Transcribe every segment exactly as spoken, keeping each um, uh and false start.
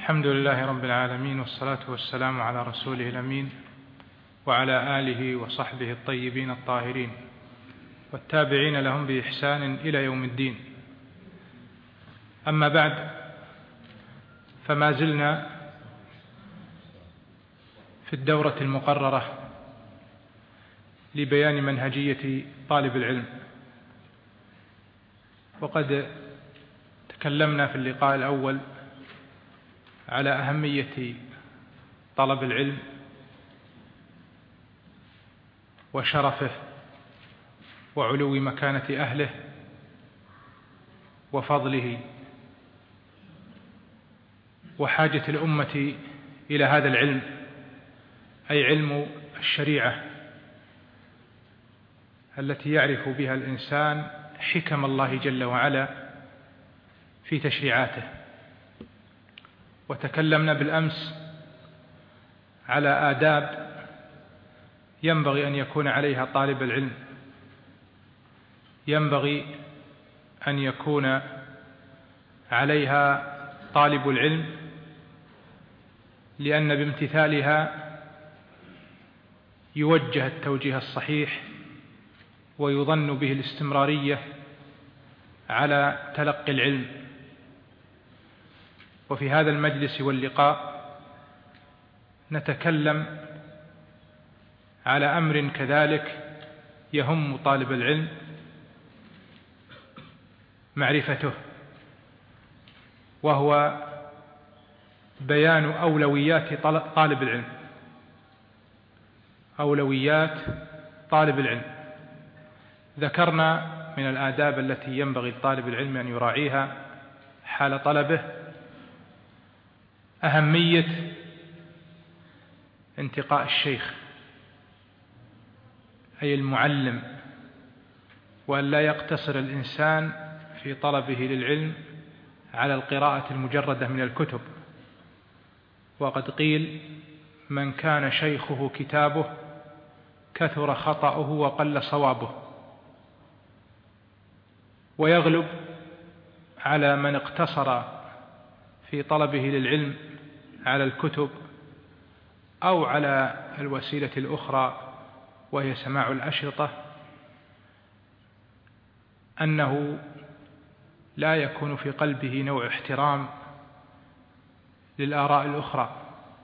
الحمد لله رب العالمين، والصلاة والسلام على رسوله الأمين وعلى آله وصحبه الطيبين الطاهرين والتابعين لهم بإحسان إلى يوم الدين. أما بعد، فما زلنا في الدورة المقررة لبيان منهجية طالب العلم، وقد تكلمنا في اللقاء الأول على أهمية طلب العلم وشرفه وعلو مكانة أهله وفضله وحاجة الأمة إلى هذا العلم، أي علم الشريعة التي يعرف بها الإنسان حكم الله جل وعلا في تشريعاته. وتكلمنا بالأمس على آداب ينبغي أن يكون عليها طالب العلم، ينبغي أن يكون عليها طالب العلم، لأن بامتثالها يوجه التوجيه الصحيح ويظن به الاستمرارية على تلقي العلم. وفي هذا المجلس واللقاء نتكلم على أمر كذلك يهم طالب العلم معرفته، وهو بيان أولويات طالب العلم. أولويات طالب العلم ذكرنا من الآداب التي ينبغي لطالب العلم أن يراعيها حال طلبه أهمية انتقاء الشيخ، أي المعلم، وأن لا يقتصر الإنسان في طلبه للعلم على القراءة المجردة من الكتب. وقد قيل: من كان شيخه كتابه كثر خطأه وقل صوابه. ويغلب على من اقتصر في طلبه للعلم على الكتب أو على الوسيلة الأخرى وهي سماع الأشرطة أنه لا يكون في قلبه نوع احترام للآراء الأخرى،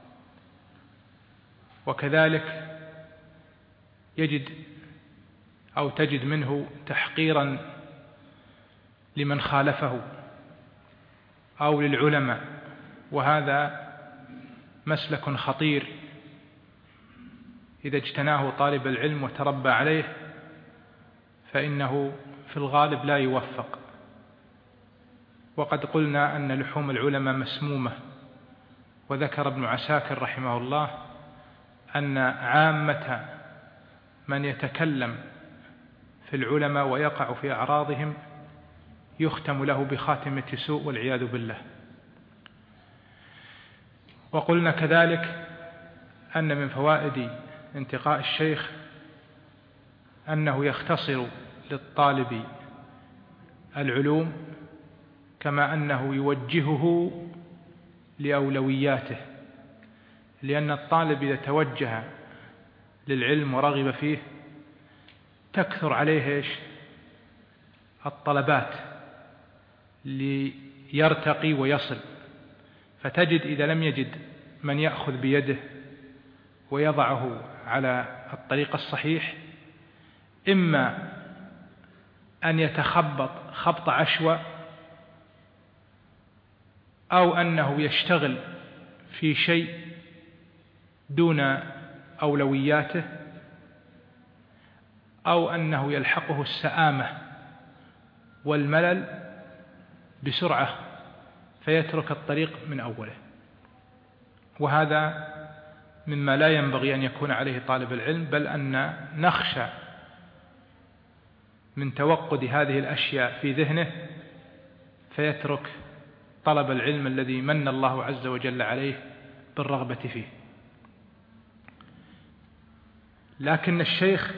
وكذلك يجد أو تجد منه تحقيرا لمن خالفه أو للعلماء، وهذا مسلك خطير إذا اجتناه طالب العلم وتربى عليه فإنه في الغالب لا يوفق. وقد قلنا أن لحوم العلماء مسمومة، وذكر ابن عساكر رحمه الله أن عامة من يتكلم في العلماء ويقع في أعراضهم يختم له بخاتمة سوء والعياذ بالله. وقلنا كذلك أن من فوائد انتقاء الشيخ أنه يختصر للطالب العلوم، كما أنه يوجهه لأولوياته، لأن الطالب إذا توجه للعلم ورغب فيه تكثر عليه إيش؟ الطلبات ليرتقي ويصل. فتجد إذا لم يجد من يأخذ بيده ويضعه على الطريق الصحيح، إما أن يتخبط خبط عشوى، أو أنه يشتغل في شيء دون أولوياته، أو أنه يلحقه السآمة والملل بسرعة فيترك الطريق من أوله. وهذا مما لا ينبغي أن يكون عليه طالب العلم، بل أن نخشى من توقد هذه الأشياء في ذهنه فيترك طلب العلم الذي من الله عز وجل عليه بالرغبة فيه. لكن الشيخ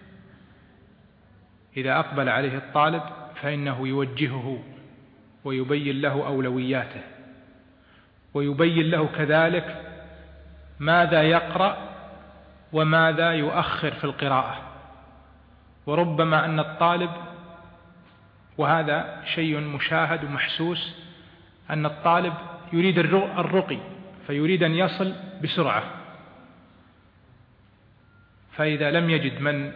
إذا أقبل عليه الطالب فإنه يوجهه ويبين له أولوياته، ويبين له كذلك ماذا يقرأ وماذا يؤخر في القراءة. وربما أن الطالب، وهذا شيء مشاهد ومحسوس، أن الطالب يريد الرقي فيريد أن يصل بسرعة، فإذا لم يجد من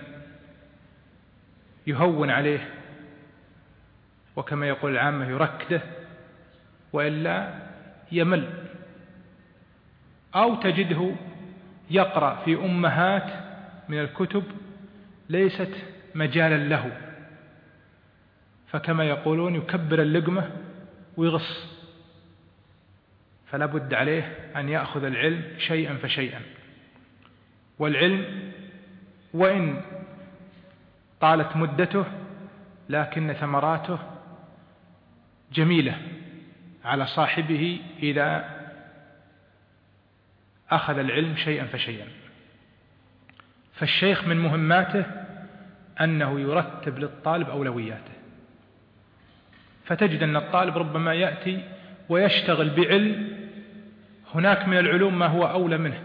يهون عليه وكما يقول العامة يركده وإلا يمل، أو تجده يقرأ في أمهات من الكتب ليست مجالا له، فكما يقولون يكبر اللقمة ويغص. فلا بد عليه أن يأخذ العلم شيئا فشيئا. والعلم وإن طالت مدته لكن ثمراته جميلة على صاحبه إذا أخذ العلم شيئا فشيئا. فالشيخ من مهماته أنه يرتب للطالب أولوياته، فتجد أن الطالب ربما يأتي ويشتغل بعلم هناك من العلوم ما هو أولى منه،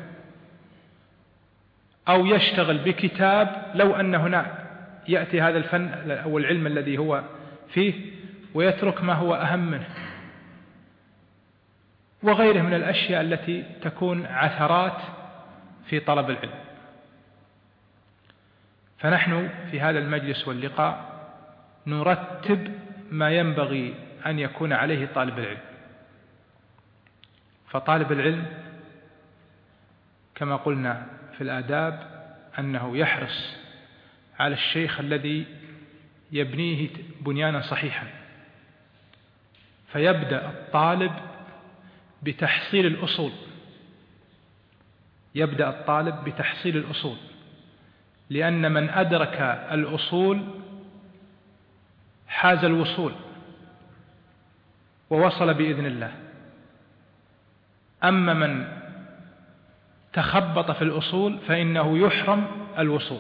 أو يشتغل بكتاب لو أن هناك يأتي هذا الفن أو العلم الذي هو فيه ويترك ما هو أهم منه، وغيره من الأشياء التي تكون عثرات في طلب العلم. فنحن في هذا المجلس واللقاء نرتب ما ينبغي أن يكون عليه طالب العلم. فطالب العلم كما قلنا في الآداب أنه يحرص على الشيخ الذي يبنيه بنيانا صحيحا، فيبدأ الطالب بتحصيل الأصول يبدأ الطالب بتحصيل الأصول لأن من أدرك الأصول حاز الوصول ووصل بإذن الله. أما من تخبط في الأصول فإنه يحرم الوصول.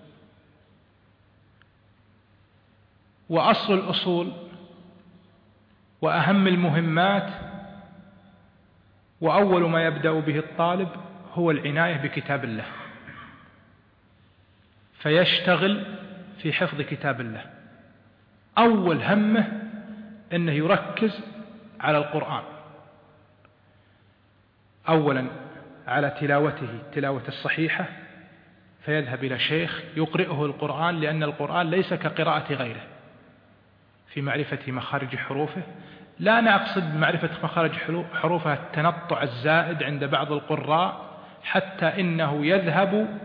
وأصل الأصول وأهم المهمات وأول ما يبدأ به الطالب هو العناية بكتاب الله، فيشتغل في حفظ كتاب الله. أول همه أنه يركز على القرآن، أولا على تلاوته التلاوة الصحيحة، فيذهب إلى شيخ يقرئه القرآن، لأن القرآن ليس كقراءة غيره في معرفة مخارج حروفه. لا نقصد بمعرفة مخارج حروفها التنطع الزائد عند بعض القراء، حتى إنه يذهب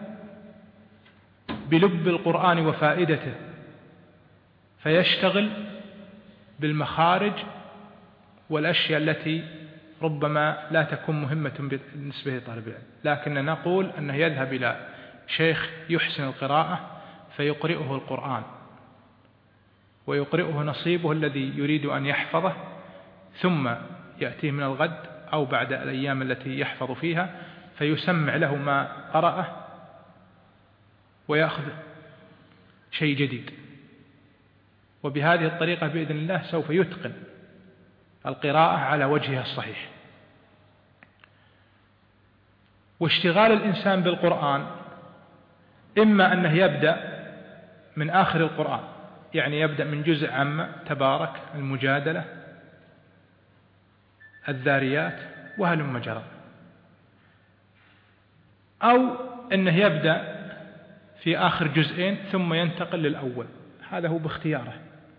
بلب القرآن وفائدته، فيشتغل بالمخارج والأشياء التي ربما لا تكون مهمة بالنسبة لطالب العلم، لكن نقول أنه يذهب إلى شيخ يحسن القراءة فيقرئه القرآن ويقرئه نصيبه الذي يريد أن يحفظه، ثم يأتيه من الغد أو بعد الأيام التي يحفظ فيها فيسمع له ما قرأه ويأخذ شيء جديد. وبهذه الطريقة بإذن الله سوف يتقن القراءة على وجهها الصحيح. واشتغال الإنسان بالقرآن إما أنه يبدأ من آخر القرآن، يعني يبدأ من جزء عامة تبارك، المجادلة، الذاريات وهلم جرى، أو أنه يبدأ في آخر جزئين ثم ينتقل للأول، هذا هو باختياره.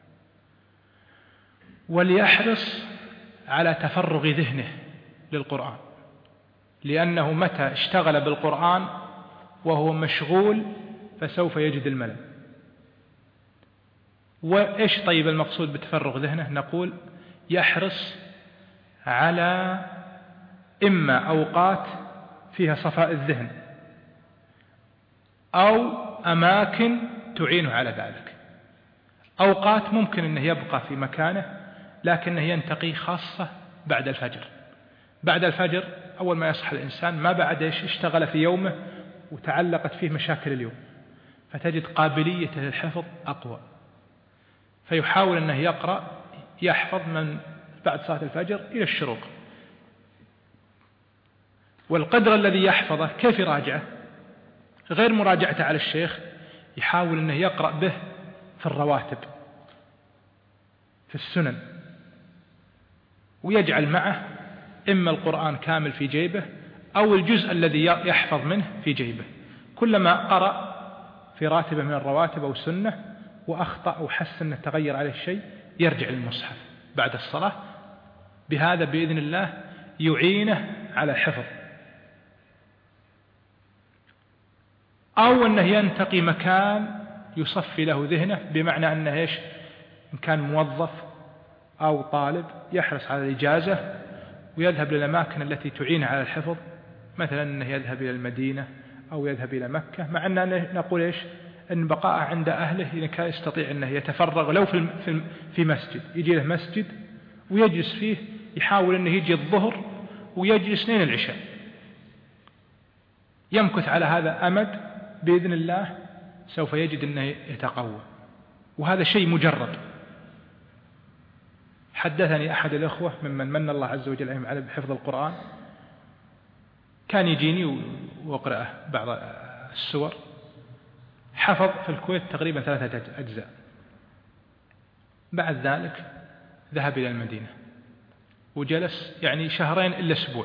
وليحرص على تفرغ ذهنه للقرآن، لأنه متى اشتغل بالقرآن وهو مشغول فسوف يجد الملل. وإيش طيب المقصود بتفرغ ذهنه؟ نقول يحرص على إما أوقات فيها صفاء الذهن أو أماكن تعينه على ذلك. أوقات ممكن أنه يبقى في مكانه لكنه ينتقي خاصة بعد الفجر. بعد الفجر أول ما يصحى الإنسان ما بعد إيش اشتغل في يومه وتعلقت فيه مشاكل اليوم، فتجد قابليته للحفظ أقوى، فيحاول أنه يقرأ يحفظ من بعد صلاة الفجر إلى الشروق. والقدر الذي يحفظه كيف يراجعه؟ غير مراجعته على الشيخ، يحاول أنه يقرأ به في الرواتب في السنن، ويجعل معه إما القرآن كامل في جيبه أو الجزء الذي يحفظ منه في جيبه. كلما قرأ في راتبة من الرواتب أو سنة وأخطأ أو حس أنه تغير عليه الشيء يرجع للمصحف بعد الصلاة. بهذا بإذن الله يعينه على الحفظ. أو أنه ينتقي مكان يصفي له ذهنه، بمعنى أنه إيش؟ إن كان موظف أو طالب يحرص على الإجازة ويذهب للأماكن التي تعين على الحفظ، مثلا أنه يذهب إلى المدينة أو يذهب إلى مكة، مع أننا نقول إيش؟ أن بقاء عند أهله إذا كان يستطيع أنه يتفرغ لو في في مسجد، يجي له مسجد ويجلس فيه، يحاول أنه يجي الظهر ويجلس لين العشاء، يمكث على هذا أمد، بإذن الله سوف يجد أنه يتقوى. وهذا شيء مجرد. حدثني أحد الأخوة ممن من الله عز وجل عليهم على بحفظ القرآن، كان يجيني وأقرأه بعض السور، حفظ في الكويت تقريبا ثلاثة أجزاء. بعد ذلك ذهب إلى المدينة وجلس يعني شهرين إلا أسبوع.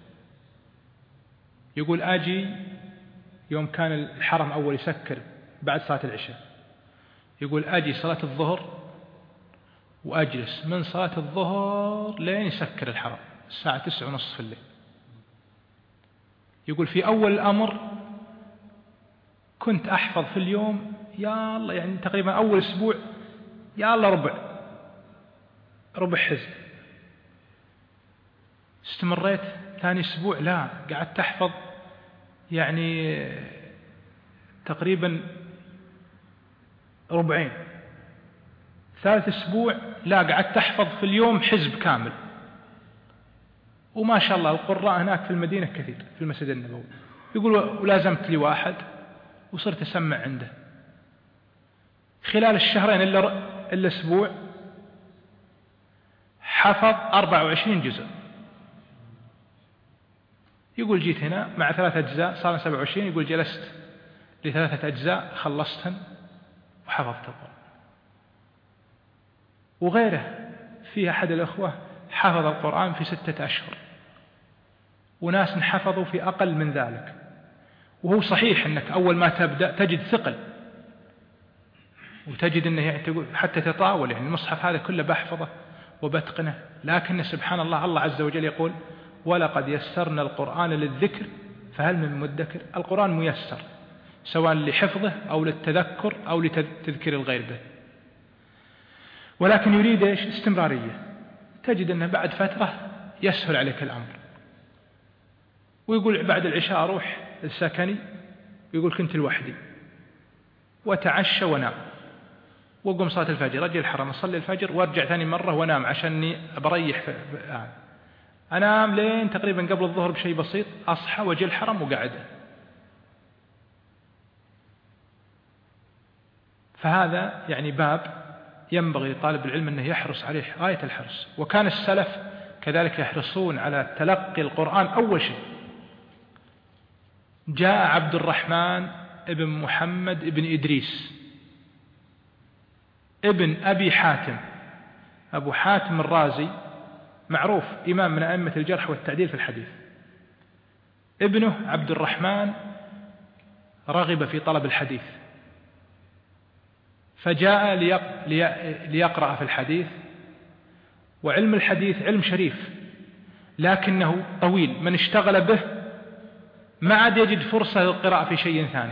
يقول آجي يوم كان الحرم أول يسكر بعد صلاة العشاء، يقول آجي صلاة الظهر وأجلس من صلاة الظهر لين يسكر الحرم الساعة تسعة ونصف في الليل. يقول في أول الأمر كنت أحفظ في اليوم يا الله، يعني تقريبا أول أسبوع يا الله ربع ربع حزب. استمريت ثاني أسبوع لا، قعدت أحفظ يعني تقريبا ربعين. ثالث أسبوع لا، قعدت أحفظ في اليوم حزب كامل. وما شاء الله القراء هناك في المدينة كثير في المسجد النبوي. يقول ولازمت لي واحد وصرت أسمع عنده. خلال الشهرين إلا إلا أسبوع حفظ أربعة وعشرين جزء. يقول جيت هنا مع ثلاثة أجزاء صار سبعة وعشرين. يقول جلست لثلاثة أجزاء خلصتهم وحفظت القرآن. وغيره في أحد الأخوة حفظ القرآن في ستة أشهر، وناس حفظوا في أقل من ذلك. وهو صحيح أنك أول ما تبدأ تجد ثقل وتجد أنه يعني حتى تطاول، يعني المصحف هذا كله بحفظه وبتقنه، لكن سبحان الله الله عز وجل يقول ولقد يسرنا القرآن للذكر فهل من مدكر. القرآن ميسر سواء لحفظه أو للتذكر أو لتذكير الغير به، ولكن يريد إيش؟ استمرارية. تجد أنه بعد فترة يسهل عليك الأمر. ويقول بعد العشاء أروح السكني، يقول كنت لوحدي وتعشى ونام وقم صلاة الفجر، أجي الحرم أصلي الفجر وارجع ثاني مرة ونام عشاني بريح في آه. أنام لين تقريبا قبل الظهر بشيء بسيط، أصحى وأجي الحرم وقعد. فهذا يعني باب ينبغي لطالب العلم أنه يحرص عليه غاية الحرص. وكان السلف كذلك يحرصون على تلقي القرآن أول شيء. جاء عبد الرحمن ابن محمد ابن إدريس ابن أبي حاتم، أبو حاتم الرازي معروف إمام من أئمة الجرح والتعديل في الحديث. ابنه عبد الرحمن رغب في طلب الحديث فجاء ليقرأ في الحديث. وعلم الحديث علم شريف لكنه طويل، من اشتغل به ما عاد يجد فرصة للقراءة في شيء ثاني،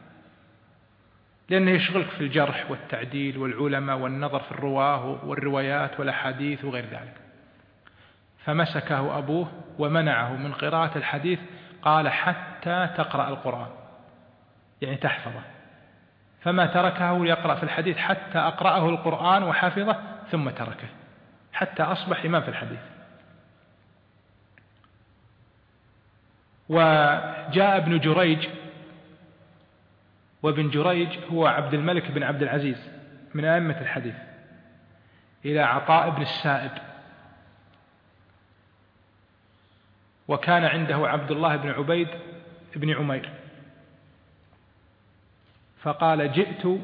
لأنه يشغلك في الجرح والتعديل والعلماء والنظر في الرواه والروايات والأحاديث وغير ذلك. فمسكه أبوه ومنعه من قراءة الحديث، قال حتى تقرأ القرآن يعني تحفظه. فما تركه ليقرأ في الحديث حتى أقرأه القرآن وحفظه ثم تركه حتى أصبح إمام في الحديث. وجاء ابن جريج، وابن جريج هو عبد الملك بن عبد العزيز من أئمة الحديث، إلى عطاء بن السائب وكان عنده عبد الله بن عبيد بن عمير، فقال جئت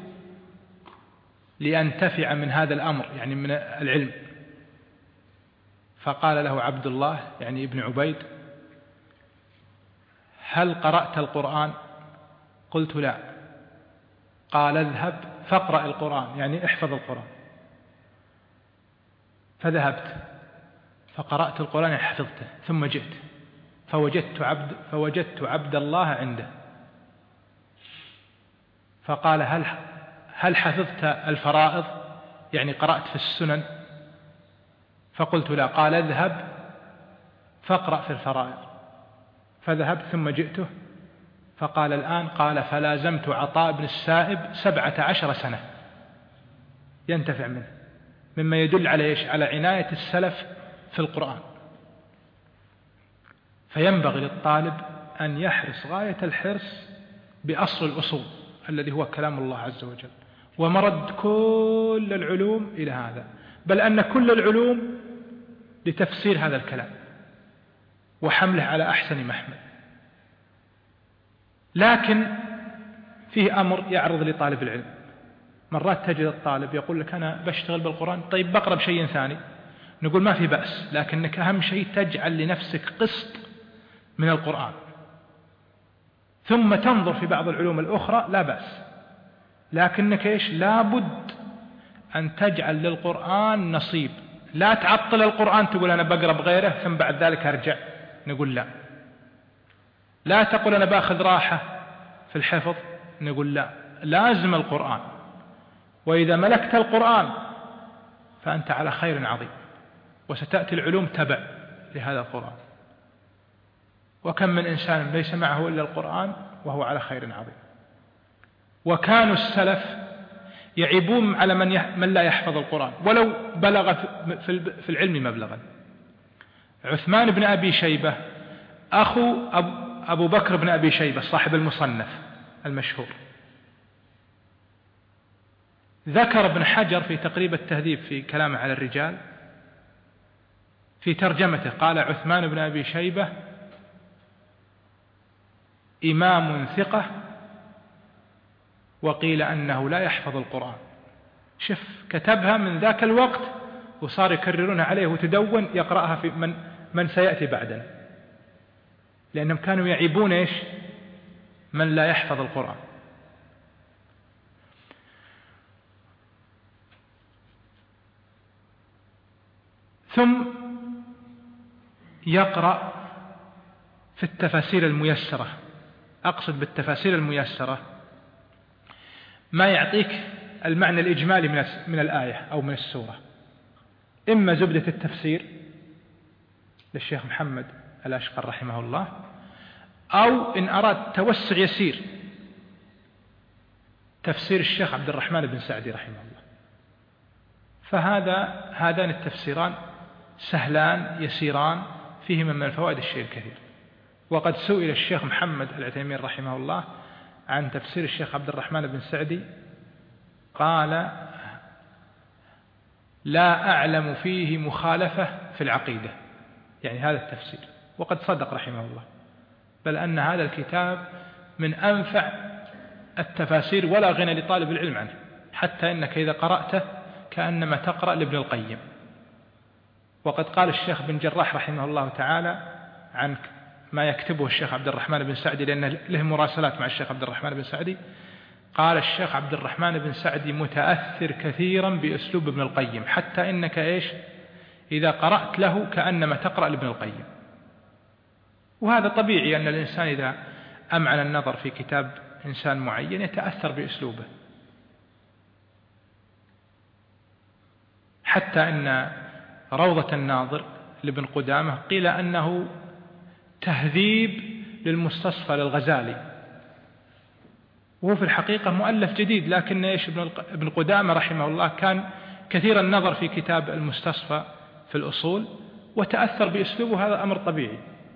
لأنتفع من هذا الأمر، يعني من العلم. فقال له عبد الله يعني ابن عبيد: هل قرأت القرآن؟ قلت: لا. قال: اذهب فاقرأ القرآن، يعني احفظ القرآن. فذهبت فقرأت القرآن يعني حفظته، ثم جئت فوجدت عبد, فوجدت عبد الله عنده، فقال: هل, هل حفظت الفرائض؟ يعني قرأت في السنن؟ فقلت: لا. قال: اذهب فاقرأ في الفرائض. فذهبت ثم جئته فقال: الآن؟ قال: فلازمت عطاء بن السائب سبعة عشر سنة ينتفع منه، مما يدل على إيش؟ على عناية السلف في القرآن. فينبغي للطالب أن يحرص غاية الحرص بأصل الأصول الذي هو كلام الله عز وجل، ومرد كل العلوم إلى هذا، بل أن كل العلوم لتفسير هذا الكلام وحمله على أحسن محمل. لكن فيه أمر يعرض لطالب العلم، مرات تجد الطالب يقول لك: أنا بشتغل بالقرآن، طيب بقرأ بشيء ثاني. نقول: ما في بأس، لكنك أهم شيء تجعل لنفسك قسط من القرآن، ثم تنظر في بعض العلوم الأخرى، لا بأس، لكنك إيش؟ لابد أن تجعل للقرآن نصيب. لا تعطل القرآن تقول أنا بقرأ بغيره ثم بعد ذلك أرجع. نقول: لا. لا تقول أنا باخذ راحة في الحفظ. نقول: لا، لازم القرآن، وإذا ملكت القرآن فأنت على خير عظيم، وستأتي العلوم تبع لهذا القرآن. وكم من إنسان ليس معه إلا القرآن وهو على خير عظيم. وكانوا السلف يعيبون على من, يح... من لا يحفظ القرآن ولو بلغ في العلم مبلغا. عثمان بن أبي شيبة أخو أبو بكر بن أبي شيبة صاحب المصنف المشهور، ذكر ابن حجر في تقريب التهذيب في كلامه على الرجال في ترجمته، قال: عثمان بن أبي شيبة إمام ثقة، وقيل أنه لا يحفظ القرآن. شف كتبها من ذاك الوقت وصار يكررونها عليه وتدون يقرأها في من, من سيأتي بعدنا، لأنهم كانوا يعيبون إيش؟ من لا يحفظ القرآن. ثم يقرأ في التفاسير الميسرة. أقصد بالتفاسير الميسرة ما يعطيك المعنى الإجمالي من الآية أو من السورة، إما زبدة التفسير للشيخ محمد الأشقر رحمه الله، أو إن أراد توسع يسير تفسير الشيخ عبد الرحمن بن سعدي رحمه الله. فهذا هذان التفسيران سهلان يسيران، فيهما من الفوائد الشيء الكثير. وقد سئل الشيخ محمد العثيمين رحمه الله عن تفسير الشيخ عبد الرحمن بن سعدي، قال: لا أعلم فيه مخالفة في العقيدة، يعني هذا التفسير، وقد صدق رحمه الله، بل أن هذا الكتاب من أنفع التفاسير ولا غنى لطالب العلم عنه، حتى إنك إذا قرأته كأنما تقرأ لابن القيم. وقد قال الشيخ بن جراح رحمه الله تعالى عن ما يكتبه الشيخ عبد الرحمن بن سعدي، لأن له مراسلات مع الشيخ عبد الرحمن بن سعدي، قال الشيخ عبد الرحمن بن سعدي متأثر كثيرا بأسلوب ابن القيم، حتى إنك إيش إذا قرأت له كأنما تقرأ لابن القيم. وهذا طبيعي أن الإنسان إذا أمعن النظر في كتاب إنسان معين يتأثر بأسلوبه، حتى أن روضة الناظر لابن قدامة قيل أنه تهذيب للمستصفى للغزالي، وهو في الحقيقة مؤلف جديد، لكن إيش ابن قدامة رحمه الله كان كثير النظر في كتاب المستصفى في الأصول وتأثر بأسلوبه، هذا أمر طبيعي.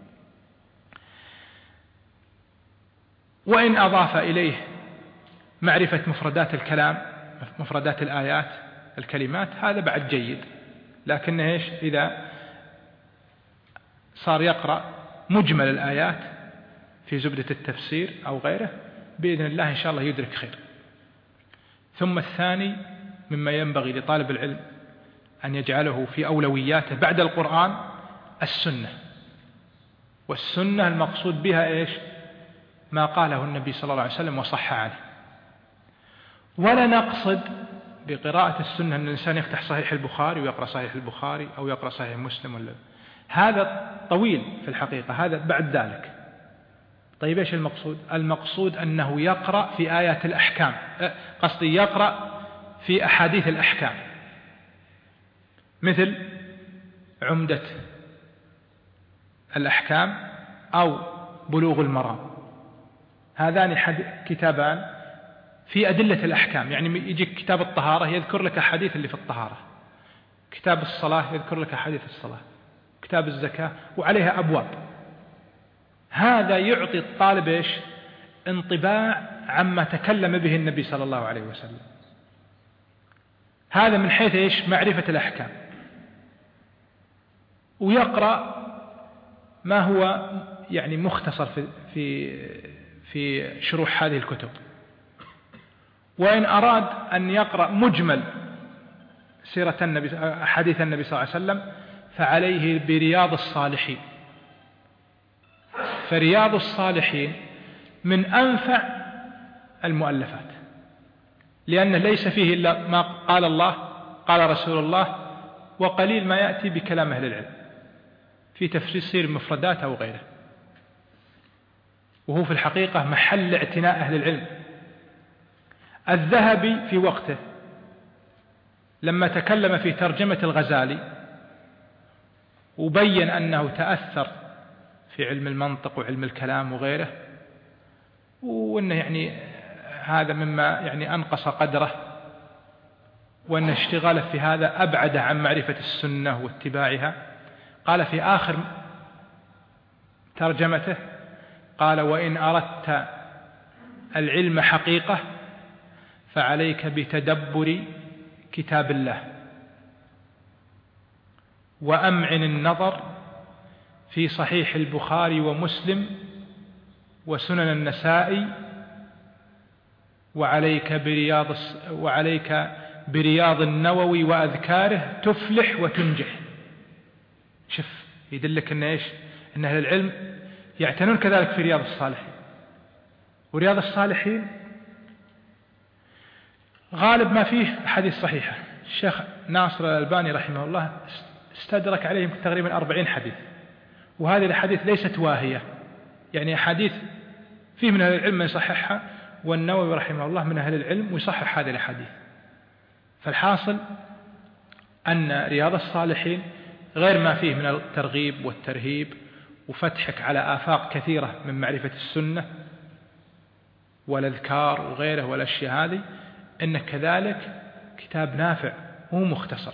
وإن أضاف إليه معرفة مفردات الكلام، مفردات الآيات، الكلمات، هذا بعد جيد. لكن إيش إذا صار يقرأ مجمل الآيات في زبدة التفسير أو غيره بإذن الله إن شاء الله يدرك خير. ثم الثاني مما ينبغي لطالب العلم أن يجعله في أولوياته بعد القرآن السنة. والسنة المقصود بها إيش؟ ما قاله النبي صلى الله عليه وسلم وصح عنه. ولا نقصد بقراءة السنة أن الإنسان يفتح صحيح البخاري ويقرأ صحيح البخاري أو يقرأ صحيح مسلم ولا، هذا طويل في الحقيقة، هذا بعد ذلك. طيب إيش المقصود؟ المقصود أنه يقرأ في آيات الأحكام، قصدي يقرأ في أحاديث الأحكام، مثل عمدة الأحكام أو بلوغ المرام. هذان كتابان في أدلة الأحكام، يعني يجيك كتاب الطهارة يذكر لك أحاديث اللي في الطهارة، كتاب الصلاة يذكر لك أحاديث الصلاة، كتاب الزكاة وعليها أبواب. هذا يعطي الطالب إيش؟ انطباع عما تكلم به النبي صلى الله عليه وسلم. هذا من حيث إيش؟ معرفة الأحكام. ويقرأ ما هو يعني مختصر في في في شروح هذه الكتب. وإن أراد أن يقرأ مجمل سيرة النبي حديث النبي صلى الله عليه وسلم فعليه برياض الصالحين. فرياض الصالحين من أنفع المؤلفات، لأنه ليس فيه إلا ما قال الله قال رسول الله، وقليل ما يأتي بكلام أهل العلم في تفسير المفردات أو غيره. وهو في الحقيقة محل اعتناء أهل العلم. الذهبي في وقته لما تكلم في ترجمة الغزالي وبين أنه تأثر في علم المنطق وعلم الكلام وغيره، وأنه يعني هذا مما يعني أنقص قدره، وأن اشتغاله في هذا أبعد عن معرفة السنة واتباعها. قال في آخر ترجمته قال: وإن أردت العلم حقيقة فعليك بتدبر كتاب الله، وأمعن النظر في صحيح البخاري ومسلم وسنن النسائي، وعليك برياض وعليك برياض النووي وأذكاره تفلح وتنجح. شوف يدلك أن إيش؟ أن أهل العلم يعتنون كذلك في رياض الصالحين. ورياض الصالحين غالب ما فيه حديث صحيحة. الشيخ ناصر الألباني رحمه الله استدرك عليهم تقريبا أربعين حديث، وهذه الحديث ليست واهية، يعني حديث فيه من أهل العلم من يصححها، والنووي رحمه الله من أهل العلم ويصحح هذه الحديث. فالحاصل أن رياض الصالحين غير ما فيه من الترغيب والترهيب وفتحك على آفاق كثيرة من معرفة السنة والأذكار وغيره والأشياء هذه، إنه كذلك كتاب نافع هو مختصر.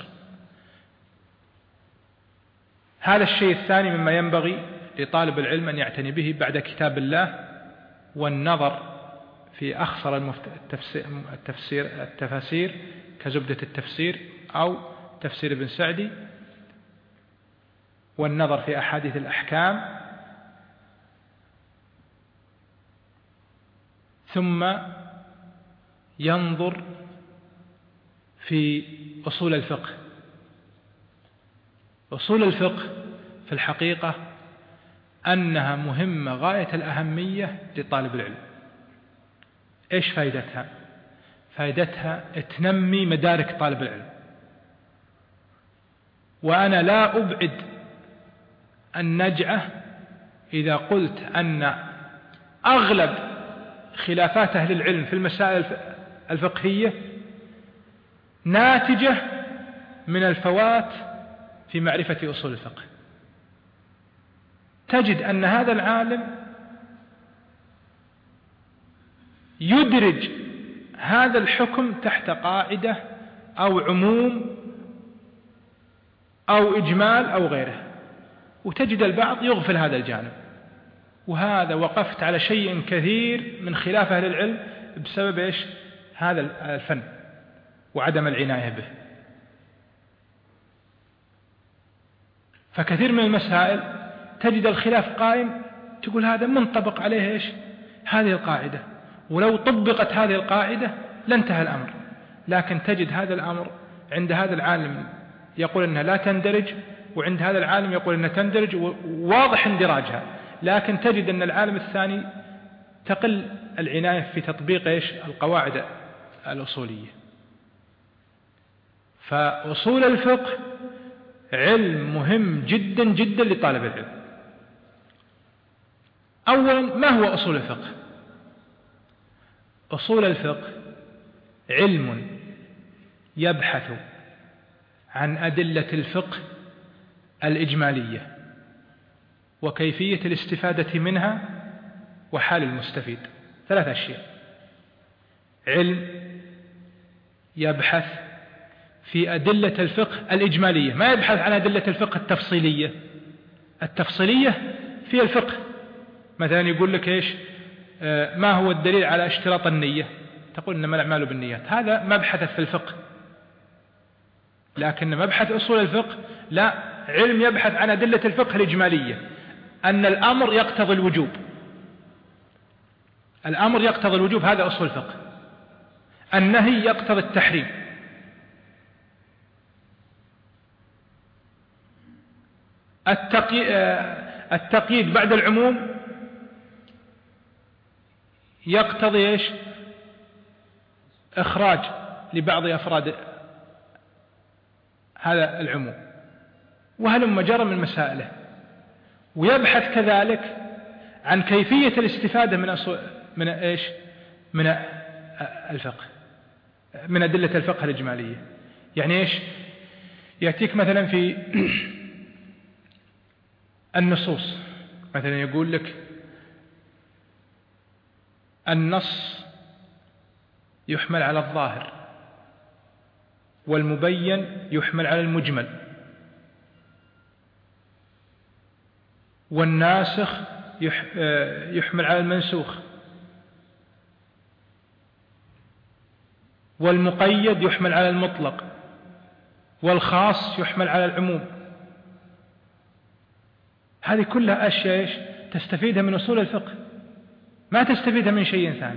هذا الشيء الثاني مما ينبغي لطالب العلم أن يعتني به بعد كتاب الله، والنظر في أخصر التفسير التفاسير كزبدة التفسير أو تفسير ابن سعدي، والنظر في أحاديث الأحكام، ثم ينظر في أصول الفقه. أصول الفقه في الحقيقة أنها مهمة غاية الأهمية لطالب العلم. إيش فائدتها؟ فائدتها تنمي مدارك طالب العلم. وأنا لا أبعد النجعة إذا قلت أن أغلب خلافات أهل العلم في المسائل الفقهية ناتجة من الفوات في معرفة أصول الفقه. تجد أن هذا العالم يدرج هذا الحكم تحت قاعدة أو عموم أو إجمال أو غيره، وتجد البعض يغفل هذا الجانب. وهذا وقفت على شيء كثير من خلاف أهل العلم بسبب إيش؟ هذا الفن وعدم العناية به. فكثير من المسائل تجد الخلاف قائم تقول هذا منطبق عليه إيش هذه القاعدة، ولو طبقت هذه القاعدة لانتهى الأمر. لكن تجد هذا الأمر عند هذا العالم يقول أنها لا تندرج، وعند هذا العالم يقول أنها تندرج، وواضح اندراجها. لكن تجد أن العالم الثاني تقل العناية في تطبيق إيش القواعد الأصولية. فأصول الفقه علم مهم جدا جدا لطالب العلم. أولا، ما هو أصول الفقه؟ أصول الفقه علم يبحث عن أدلة الفقه الإجمالية وكيفية الاستفادة منها وحال المستفيد. ثلاث أشياء: علم يبحث في أدلة الفقه الإجمالية، ما يبحث عن أدلة الفقه التفصيلية. التفصيلية في الفقه مثلا يقول لك إيش آه ما هو الدليل على اشتراط النية؟ تقول إنما الأعمال بالنيات، هذا مبحث في الفقه. لكن مبحث أصول الفقه لا، علم يبحث عن أدلة الفقه الإجمالية، أن الأمر يقتضي الوجوب، الأمر يقتضي الوجوب، هذا أصول الفقه. النهي يقتضي التحريم. التقييد بعد العموم يقتضي إيش إخراج لبعض أفراد هذا العموم، وهلم جرى من مسائله. ويبحث كذلك عن كيفية الاستفادة من أصول من إيش من الفقه، من أدلة الفقه الإجمالية. يعني إيش؟ يأتيك مثلا في النصوص، مثلا يقول لك النص يحمل على الظاهر، والمبين يحمل على المجمل، والناسخ يحمل على المنسوخ، والمقيد يحمل على المطلق، والخاص يحمل على العموم. هذه كلها أشياء إيش تستفيدها من أصول الفقه، ما تستفيدها من شيء ثاني.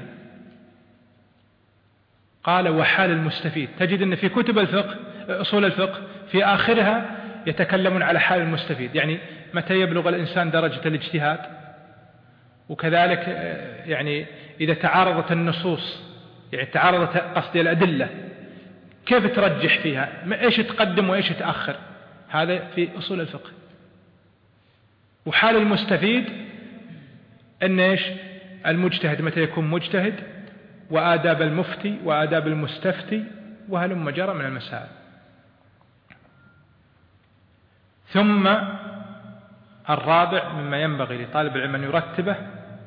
قال وحال المستفيد. تجد أن في كتب الفقه أصول الفقه في آخرها يتكلمون على حال المستفيد، يعني متى يبلغ الإنسان درجة الاجتهاد، وكذلك يعني إذا تعارضت النصوص، يعني تعارضت قصدي الأدلة، كيف ترجح فيها، إيش تقدم وإيش تأخر. هذا في أصول الفقه. وحال المستفيد أن إيش المجتهد متى يكون مجتهد، وآداب المفتي وآداب المستفتي، وهلم جرى من المسائل. ثم الرابع مما ينبغي لطالب العلم أن يرتبه.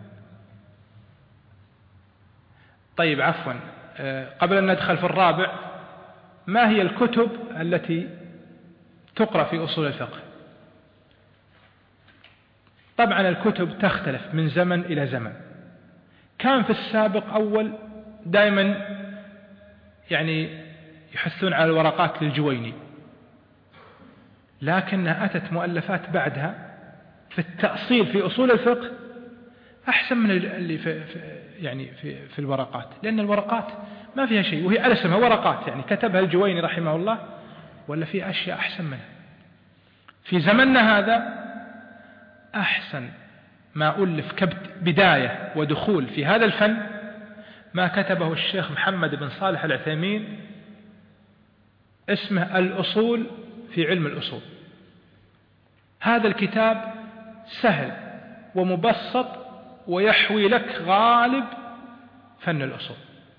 طيب عفوا، قبل أن ندخل في الرابع، ما هي الكتب التي تقرأ في أصول الفقه؟ طبعا الكتب تختلف من زمن إلى زمن. كان في السابق أول دائما يعني يحثون على الورقات للجويني، لكنها أتت مؤلفات بعدها في التأصيل في أصول الفقه أحسن من اللي في في يعني في في الورقات، لأن الورقات ما فيها شيء، وهي على اسمها ورقات، يعني كتبها الجويني رحمه الله، ولا في أشياء أحسن منها. في زمننا هذا أحسن ما ألف كبداية ودخول في هذا الفن ما كتبه الشيخ محمد بن صالح العثيمين، اسمه الأصول في علم الأصول. هذا الكتاب سهل ومبسط ويحوي لك غالب فن الأصول.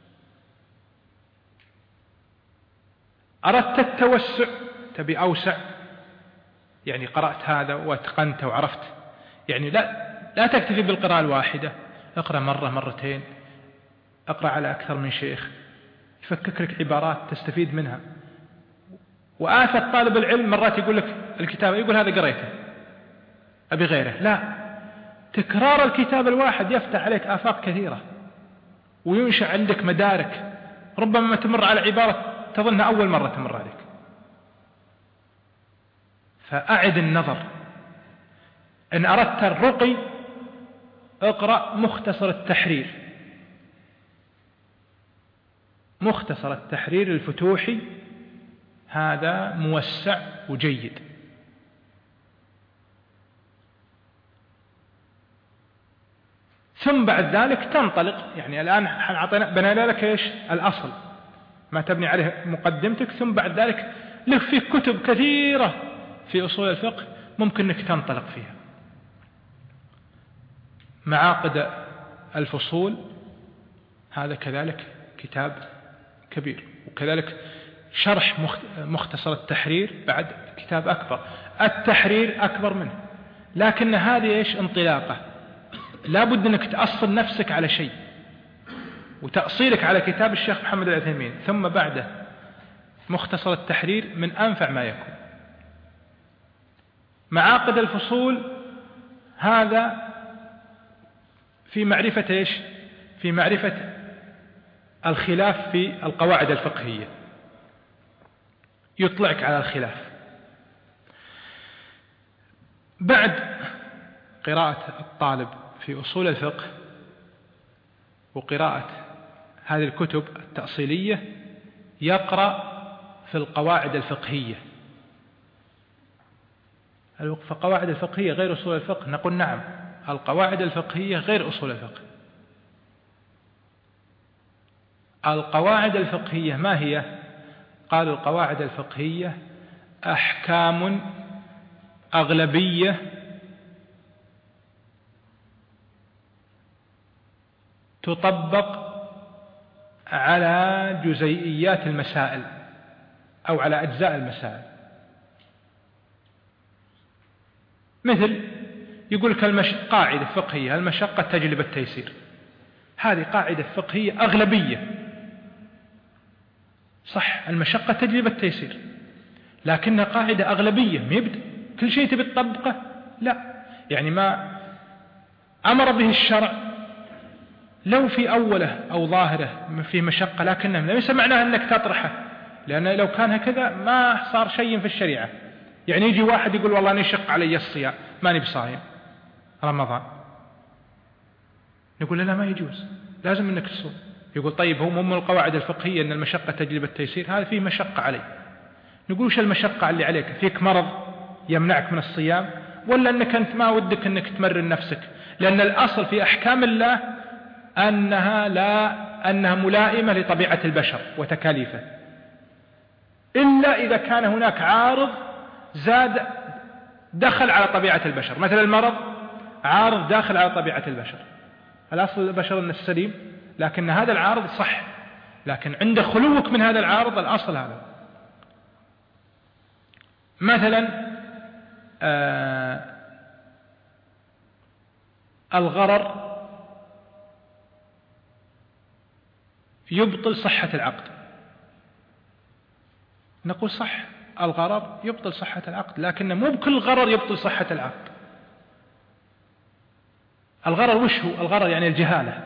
أردت التوسع، تبي أوسع، يعني قرأت هذا واتقنت وعرفت، يعني لا لا تكتفي بالقراءة الواحدة، اقرأ مرة مرتين، اقرأ على أكثر من شيخ، يفكك لك عبارات تستفيد منها. وآفة طالب العلم مرات يقول لك الكتاب، يقول هذا قريته أبي غيره. لا، تكرار الكتاب الواحد يفتح عليك آفاق كثيرة، وينشأ عندك مدارك، ربما تمر على عبارة تظنها أول مرة تمر عليك. فأعد النظر إن أردت الرقي اقرأ مختصر التحرير، مختصر التحرير الفتوحي، هذا موسع وجيد. ثم بعد ذلك تنطلق، يعني الآن حنعطينا بنينا لك إيش الأصل ما تبني عليه مقدمتك، ثم بعد ذلك لك في كتب كثيرة في أصول الفقه ممكن أنك تنطلق فيها. معاقد الفصول هذا كذلك كتاب كبير، وكذلك شرح مختصر التحرير بعد كتاب أكبر، التحرير أكبر منه، لكن هذه إيش انطلاقة، لا بد أنك تأصل نفسك على شيء، وتأصيلك على كتاب الشيخ محمد العثيمين ثم بعده مختصر التحرير من أنفع ما يكون. معاقد الفصول هذا في معرفة إيش؟ في معرفة الخلاف في القواعد الفقهية، يطلعك على الخلاف. بعد قراءة الطالب في أصول الفقه وقراءة هذه الكتب التأصيلية يقرأ في القواعد الفقهية. فالقواعد الفقهية غير أصول الفقه؟ نقول نعم، القواعد الفقهية غير أصول الفقه. القواعد الفقهية ما هي؟ قالوا القواعد الفقهية أحكام أغلبية تطبق على جزيئيات المسائل أو على أجزاء المسائل. مثل يقول لك المش... قاعدة فقهية المشقة تجلب التيسير، هذه قاعدة فقهية أغلبية، صح المشقة تجلب التيسير، لكنها قاعدة أغلبية، ميبد كل شيء تبي تطبقه، لا، يعني ما أمر به الشرع لو في أوله أو ظاهره في مشقة، لكنه ليس معناه أنك تطرحه، لأن لو كان هكذا ما صار شيء في الشريعة. يعني يجي واحد يقول والله نشق علي الصيام ماني بصايم رمضان، نقول لا ما يجوز لازم أنك تصوم. يقول طيب هو من القواعد الفقهية أن المشقة تجلب التيسير، هذا فيه مشقة علي. نقول وش المشقة اللي عليك؟ فيك مرض يمنعك من الصيام، ولا أنك أنت ما ودك أنك تمرن نفسك؟ لأن الأصل في أحكام الله أنها لا أنها ملائمة لطبيعة البشر وتكاليفه، إلا إذا كان هناك عارض زاد دخل على طبيعة البشر، مثل المرض عارض داخل على طبيعة البشر. الأصل البشر أن السليم، لكن هذا العارض صح، لكن عند خلوك من هذا العارض الأصل هذا. مثلا آه الغرر يبطل صحة العقد، نقول صح الغرر يبطل صحة العقد، لكن مو بكل غرر يبطل صحة العقد. الغرر وش هو؟ الغرر يعني الجهالة.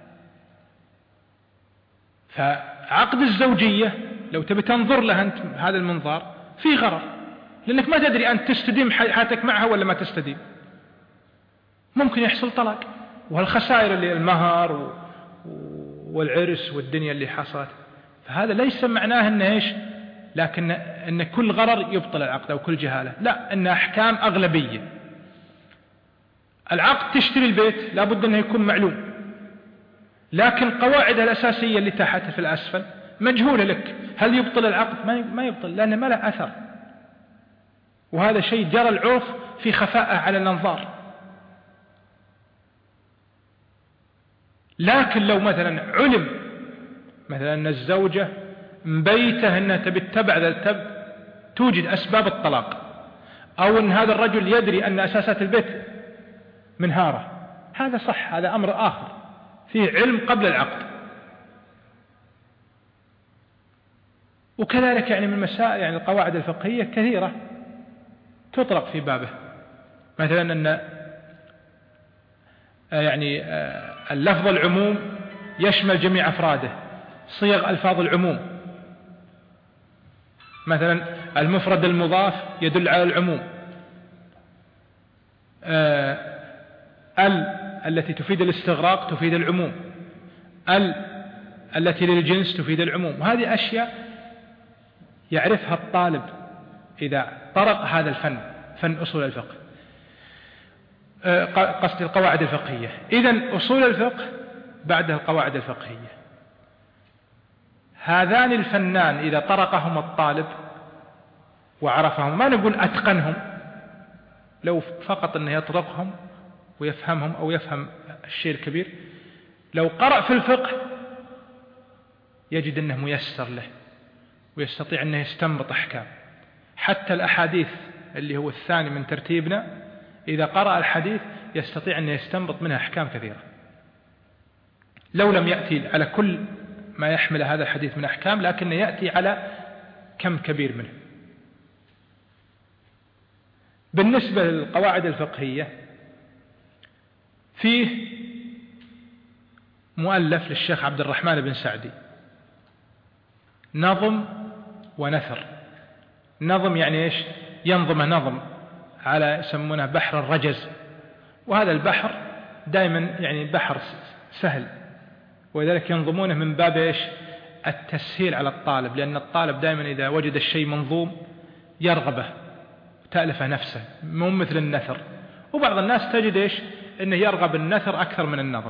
فعقد الزوجية لو تبي تنظر له أنت هذا المنظار فيه غرر، لأنك ما تدري أنت تستديم حياتك معها ولا ما تستديم، ممكن يحصل طلاق، والخسائر اللي المهر والعرس والدنيا اللي حصلت. فهذا ليس معناه أنه إيش، لكن أن كل غرر يبطل العقد أو كل جهالة، لا، أن أحكام أغلبية. العقد تشتري البيت لابد أنه يكون معلوم، لكن قواعدها الأساسية اللي تحت في الأسفل مجهولة لك، هل يبطل العقد؟ ما يبطل، لأنه ما له أثر، وهذا شيء جرى العرف في خفاءه على الأنظار. لكن لو مثلا علم مثلا أن الزوجة مبيته أنها تبي تتبع ذا التب توجد أسباب الطلاق، أو أن هذا الرجل يدري أن أساسات البيت منهارة، هذا صح، هذا أمر آخر فيه علم قبل العقد. وكذلك يعني من مسائل يعني القواعد الفقهية كثيرة تطرق في بابه، مثلا أن يعني اللفظ العموم يشمل جميع أفراده، صيغ ألفاظ العموم، مثلا المفرد المضاف يدل على العموم، ال التي تفيد الاستغراق تفيد العموم، ال التي للجنس تفيد العموم. وهذه أشياء يعرفها الطالب إذا طرق هذا الفن، فن أصول الفقه، قصد القواعد الفقهية. إذن أصول الفقه بعدها القواعد الفقهية. هذان الفنان إذا طرقهم الطالب وعرفهم، ما نقول أتقنهم، لو فقط أنه يطرقهم ويفهمهم أو يفهم الشيء الكبير، لو قرأ في الفقه يجد أنه ميسر له ويستطيع أنه يستنبط أحكام. حتى الأحاديث اللي هو الثاني من ترتيبنا، إذا قرأ الحديث يستطيع أن يستنبط منها أحكام كثيرة، لو لم يأتي على كل ما يحمل هذا الحديث من أحكام، لكن يأتي على كم كبير منه. بالنسبة للقواعد الفقهية، فيه مؤلف للشيخ عبد الرحمن بن سعدي، نظم ونثر. نظم يعني إيش؟ ينظم نظم على يسمونه بحر الرجز، وهذا البحر دائما يعني بحر سهل، ولذلك ينظمونه من باب إيش؟ التسهيل على الطالب، لأن الطالب دائما إذا وجد الشيء منظوم يرغبه تألف نفسه، مو مثل النثر. وبعض الناس تجد إيش؟ إنه يرغب النثر أكثر من النظم،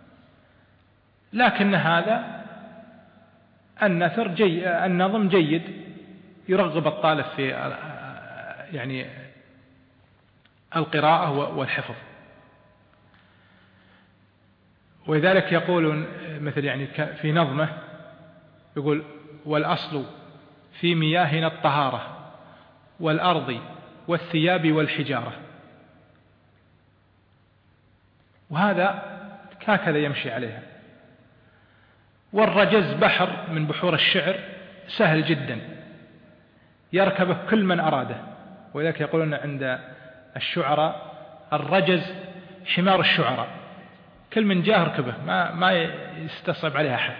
لكن هذا النثر جي النظم جيد يرغب الطالب في يعني القراءة والحفظ. ولذلك يقول مثل يعني في نظمه يقول: والأصل في مياهنا الطهارة والأرض والثياب والحجارة. وهذا هكذا يمشي عليها. والرجز بحر من بحور الشعر سهل جدا يركبه كل من أراده، ولذلك يقولون عند الشعراء: الرجز حمار الشعراء، كل من جاه ركبه، ما ما يستصعب عليها أحد.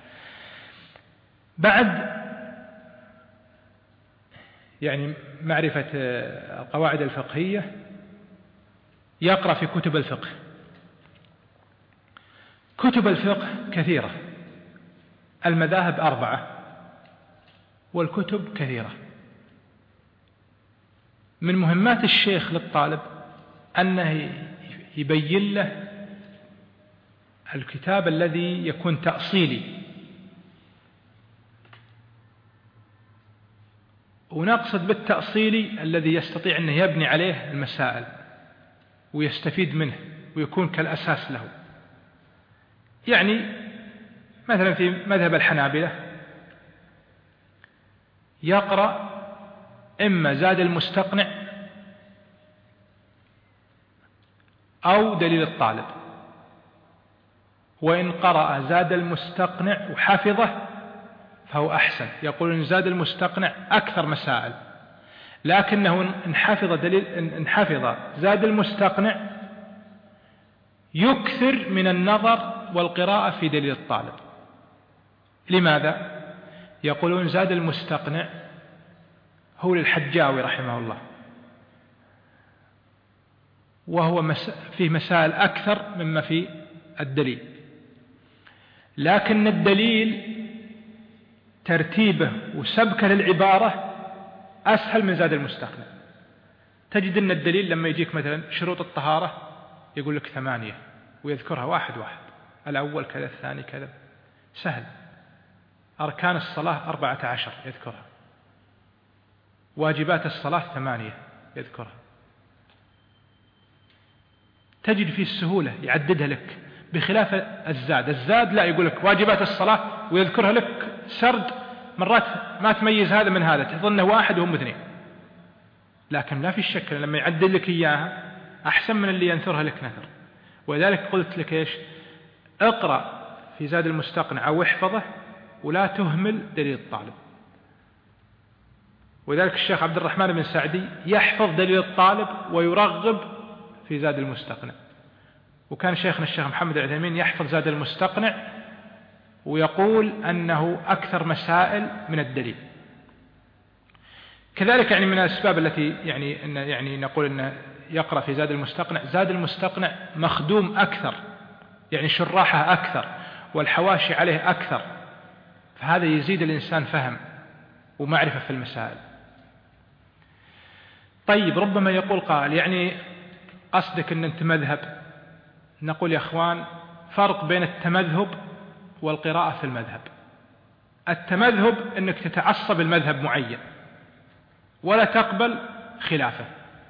بعد يعني معرفة القواعد الفقهية يقرأ في كتب الفقه. كتب الفقه كثيرة، المذاهب أربعة والكتب كثيرة. من مهمات الشيخ للطالب أنه يبين له الكتاب الذي يكون تأصيلي، ونقصد بالتأصيلي الذي يستطيع أن يبني عليه المسائل ويستفيد منه ويكون كالأساس له. يعني مثلا في مذهب الحنابلة يقرأ إما زاد المستقنع أو دليل الطالب، وإن قرأ زاد المستقنع وحفظه فهو أحسن. يقول إن زاد المستقنع أكثر مسائل، لكنه إن حفظ دليل إن حفظ زاد المستقنع يكثر من النظر والقراءة في دليل الطالب. لماذا؟ يقولون زاد المستقنع هو للحجاوي رحمه الله، وهو مس... فيه مسائل أكثر مما في الدليل، لكن الدليل ترتيبه وسبكه للعبارة أسهل من زاد المستقنع. تجد أن الدليل لما يجيك مثلا شروط الطهارة يقول لك ثمانية ويذكرها واحد واحد، الأول كذا الثاني كذا، سهل. أركان الصلاة أربعة عشر يذكرها، واجبات الصلاة ثمانية يذكرها. تجد فيه السهولة يعددها لك، بخلاف الزاد. الزاد لا، يقول لك واجبات الصلاة ويذكرها لك سرد، مرات ما تميز هذا من هذا، تظنه واحد وهم اثنين، لكن لا في الشك لما يعدل لك إياها أحسن من اللي ينثرها لك نثر. ولذلك قلت لك إيش؟ اقرأ في زاد المستقنع أو احفظه ولا تهمل دليل الطالب. وذلك الشيخ عبد الرحمن بن سعدي يحفظ دليل الطالب ويرغب في زاد المستقنع، وكان شيخنا الشيخ محمد العثيمين يحفظ زاد المستقنع ويقول أنه أكثر مسائل من الدليل. كذلك يعني من الأسباب التي يعني إن يعني نقول أن يقرأ في زاد المستقنع، زاد المستقنع مخدوم أكثر، يعني شراحه أكثر والحواشي عليه أكثر، فهذا يزيد الإنسان فهم ومعرفة في المسائل. طيب ربما يقول قائل يعني قصدك أن أنت مذهب. نقول يا أخوان فرق بين التمذهب والقراءة في المذهب. التمذهب أنك تتعصب المذهب معين ولا تقبل خلافه،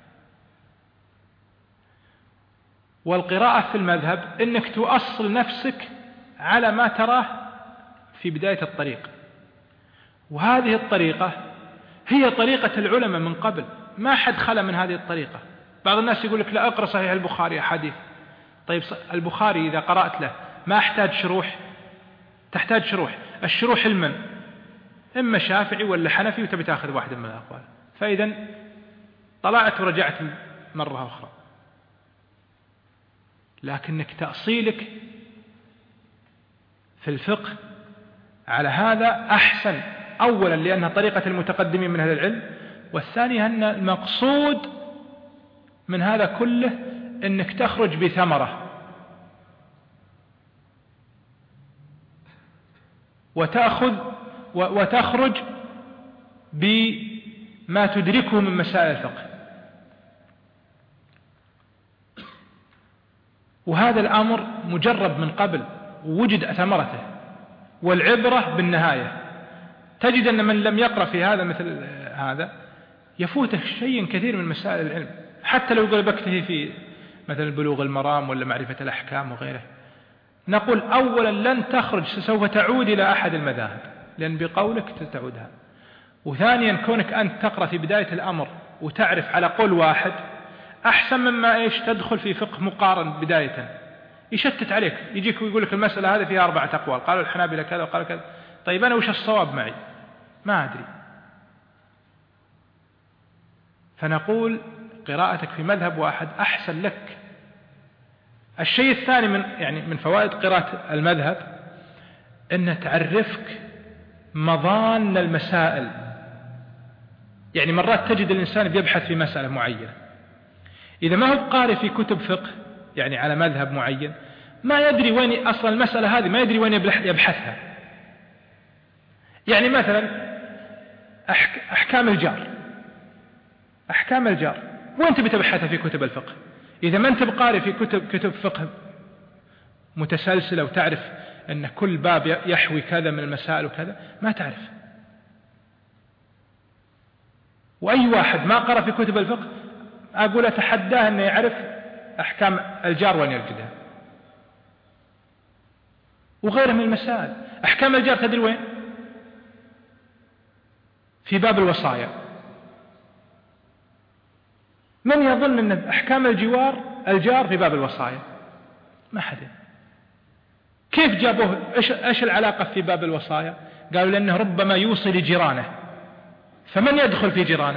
والقراءة في المذهب أنك تؤصل نفسك على ما تراه في بداية الطريق، وهذه الطريقة هي طريقة العلماء من قبل، ما حد خلى من هذه الطريقة. بعض الناس يقول لك لا أقرأ صحيح البخاري أحاديث. طيب البخاري إذا قرأت له ما أحتاج شروح؟ تحتاج شروح. الشروح المن إما شافعي ولا حنفي وتبي تأخذ واحدة من الأقوال، فإذا طلعت ورجعت مرة أخرى. لكنك تأصيلك في الفقه على هذا أحسن، أولا لأنها طريقة المتقدمين من أهل العلم، والثاني أن المقصود من هذا كله أنك تخرج بثمرة وتأخذ وتخرج بما تدركه من مسائل الفقه. وهذا الأمر مجرب من قبل ووجد ثمرته، والعبرة بالنهاية. تجد أن من لم يقرأ في هذا مثل هذا يفوته شيء كثير من مسائل العلم، حتى لو قال بكته في مثل بلوغ المرام ولا معرفة الأحكام وغيره. نقول أولا لن تخرج، سوف تعود إلى أحد المذاهب لأن بقولك تعودها. وثانيا كونك أنت تقرأ في بداية الأمر وتعرف على قول واحد أحسن مما إيش تدخل في فقه مقارن بداية يشتت عليك، يجيك ويقول لك المسألة هذه فيها أربعة أقوال، قالوا الحنابلة كذا وقالوا كذا، طيب أنا وش الصواب معي؟ ما أدري. فنقول قراءتك في مذهب واحد أحسن لك. الشيء الثاني من يعني من فوائد قراءة المذهب أن تعرفك مظان المسائل. يعني مرات تجد الإنسان بيبحث في مسألة معينة، إذا ما هو قارئ في كتب فقه يعني على مذهب معين ما يدري وين أصل المسألة هذه، ما يدري وين يبحثها. يعني مثلا أحكام الجار، أحكام الجار وين تبي تبحثها في كتب الفقه؟ إذا ما أنت بقارئ في كتب كتب فقه متسلسلة وتعرف أن كل باب يحوي كذا من المسائل وكذا، ما تعرف. وأي واحد ما قرأ في كتب الفقه أقول أتحداه أنه يعرف أحكام الجار وين يجدها وغيرها من المسائل. أحكام الجار تدري وين؟ في باب الوصايا. من يظن أن أحكام الجوار الجار في باب الوصايا؟ ما حد. كيف جابوه؟ إيش إيش العلاقة في باب الوصايا؟ قالوا لأنه ربما يوصي لجيرانه، فمن يدخل في جيرانه؟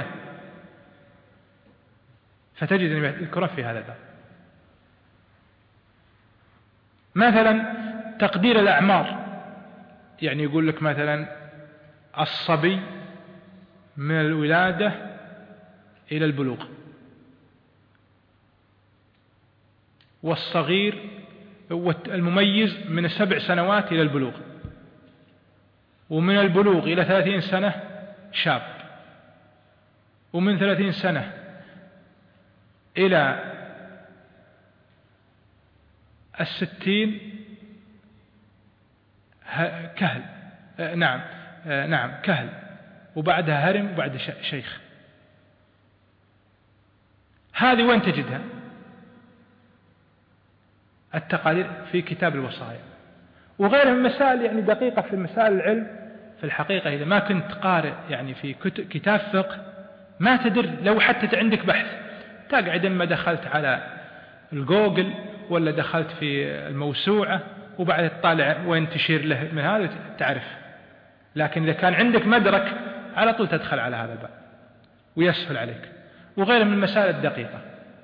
فتجد أن يذكرون في هذا الباب. مثلا تقدير الأعمار، يعني يقول لك مثلا الصبي من الولادة إلى البلوغ، والصغير المميز من سبع سنوات إلى البلوغ، ومن البلوغ إلى ثلاثين سنة شاب، ومن ثلاثين سنة إلى الستين كهل، نعم نعم كهل، وبعدها هرم وبعد شيخ. هذه وين تجدها؟ التقارير في كتاب الوصايا وغيرها من مسائل يعني دقيقة في مسائل العلم. في الحقيقة إذا ما كنت قارئ يعني في كتاب فقه ما تدر، لو حتى عندك بحث تقعد ما دخلت على الجوجل ولا دخلت في الموسوعة وبعد تطالع وين تشير له من هذا تعرف. لكن إذا كان عندك مدرك على طول تدخل على هذا الباب ويسهل عليك، وغيرها من المسائل الدقيقة.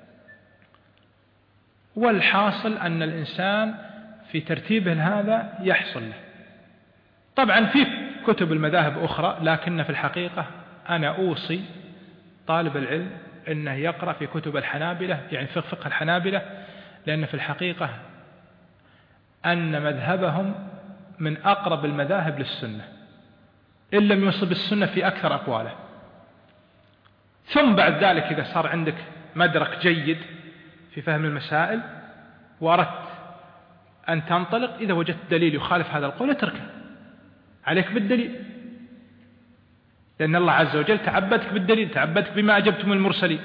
والحاصل أن الإنسان في ترتيبه هذا يحصل له. طبعا في كتب المذاهب أخرى، لكن في الحقيقة أنا أوصي طالب العلم أنه يقرأ في كتب الحنابلة، يعني في فقه الحنابلة، لأن في الحقيقة أن مذهبهم من أقرب المذاهب للسنة إن لم يصب السنة في أكثر أقواله. ثم بعد ذلك إذا صار عندك مدرك جيد في فهم المسائل وأردت أن تنطلق، إذا وجدت دليل يخالف هذا القول اتركه، عليك بالدليل، لأن الله عز وجل تعبدك بالدليل، تعبدك بما أجبتم المرسلين.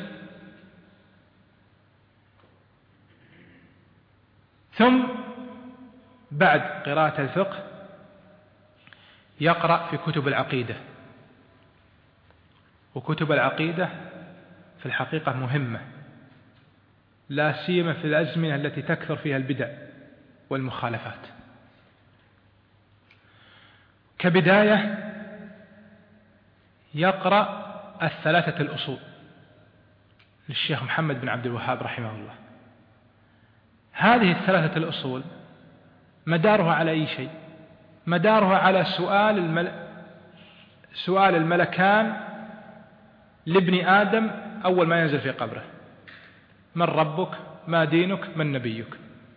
ثم بعد قراءة الفقه يقرأ في كتب العقيدة، وكتب العقيدة في الحقيقة مهمة، لا سيما في الأزمنة التي تكثر فيها البدع والمخالفات. كبداية يقرأ الثلاثة الأصول للشيخ محمد بن عبد الوهاب رحمه الله. هذه الثلاثة الأصول مدارها على أي شيء؟ مدارها على سؤال المل... سؤال الملكان لابن آدم أول ما ينزل في قبره: من ربك؟ ما دينك؟ من نبيك؟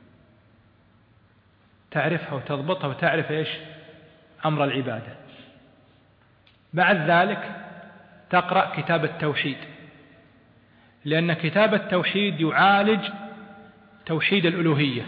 تعرفها وتضبطها وتعرف إيش أمر العبادة. بعد ذلك تقرأ كتاب التوحيد، لأن كتاب التوحيد يعالج توحيد الألوهية،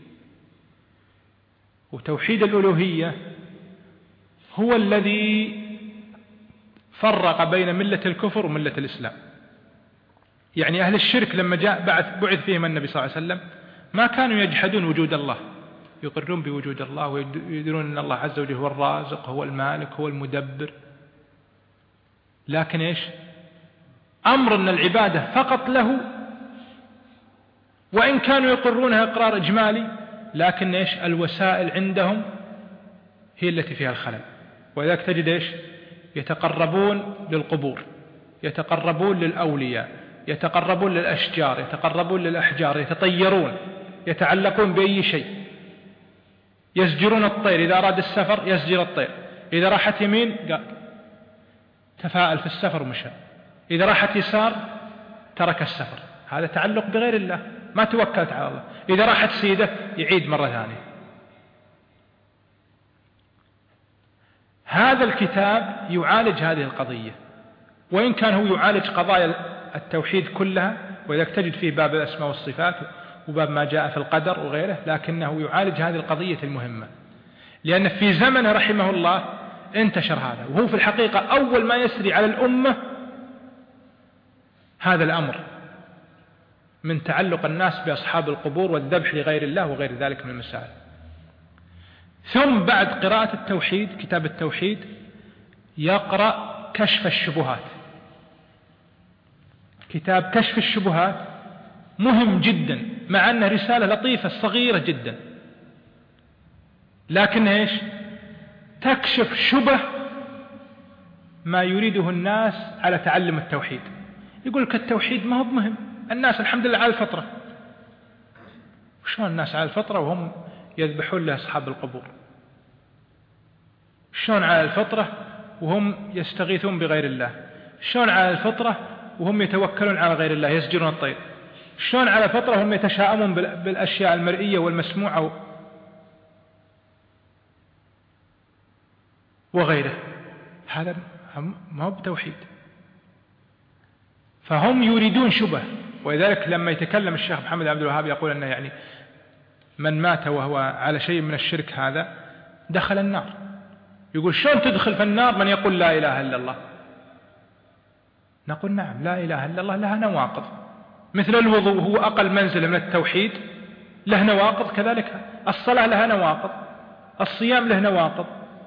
وتوحيد الألوهية هو الذي فرق بين ملة الكفر وملة الإسلام. يعني أهل الشرك لما جاء بعث بعث فيهم النبي صلى الله عليه وسلم ما كانوا يجحدون وجود الله، يقرون بوجود الله ويدرون أن الله عز وجل هو الرازق، هو المالك، هو المدبر، لكن إيش أمر أن العبادة فقط له، وإن كانوا يقرونها إقرار إجمالي، لكن إيش الوسائل عندهم هي التي فيها الخلل. ولذلك تجد إيش يتقربون للقبور، يتقربون للأولياء، يتقربون للأشجار، يتقربون للأحجار، يتطيرون، يتعلقون بأي شيء، يسجرون الطير، إذا أراد السفر يسجر الطير، إذا راحت يمين قال تفاءل في السفر ومشى، إذا راحت يسار ترك السفر. هذا تعلق بغير الله، ما توكلت على الله. إذا راحت سيدة يعيد مرة ثانية. هذا الكتاب يعالج هذه القضية، وإن كان هو يعالج قضايا التوحيد كلها، ولذلك تجد فيه باب الأسماء والصفات وباب ما جاء في القدر وغيره، لكنه يعالج هذه القضية المهمة، لأن في زمنه رحمه الله انتشر هذا، وهو في الحقيقة أول ما يسري على الأمة هذا الأمر من تعلق الناس بأصحاب القبور والذبح لغير الله وغير ذلك من المسائل. ثم بعد قراءة التوحيد، كتاب التوحيد، يقرأ كشف الشبهات. كتاب كشف الشبهات مهم جدا، مع أنه رسالة لطيفة صغيرة جدا، لكن إيش تكشف شبه ما يريده الناس على تعلم التوحيد. يقول لك التوحيد ما هو مهم، الناس الحمد لله على الفطرة. شلون الناس على الفطرة وهم يذبحون لأصحاب القبور؟ شلون على الفطرة وهم يستغيثون بغير الله؟ شلون على الفطرة وهم يتوكلون على غير الله يسجرون الطير؟ شلون على الفطرة وهم يتشاءمون بالأشياء المرئية والمسموعة وغيره؟ هذا ما هو بتوحيد. فهم يريدون شبه، ولذلك لما يتكلم الشيخ محمد عبد الوهاب يقول أنه يعني من مات وهو على شيء من الشرك هذا دخل النار. يقول شلون تدخل في النار من يقول لا إله إلا الله؟ نقول نعم، لا إله إلا الله لها نواقض، مثل الوضوء هو أقل منزلة من التوحيد له نواقض، كذلك الصلاة لها نواقض، الصيام له نواقض،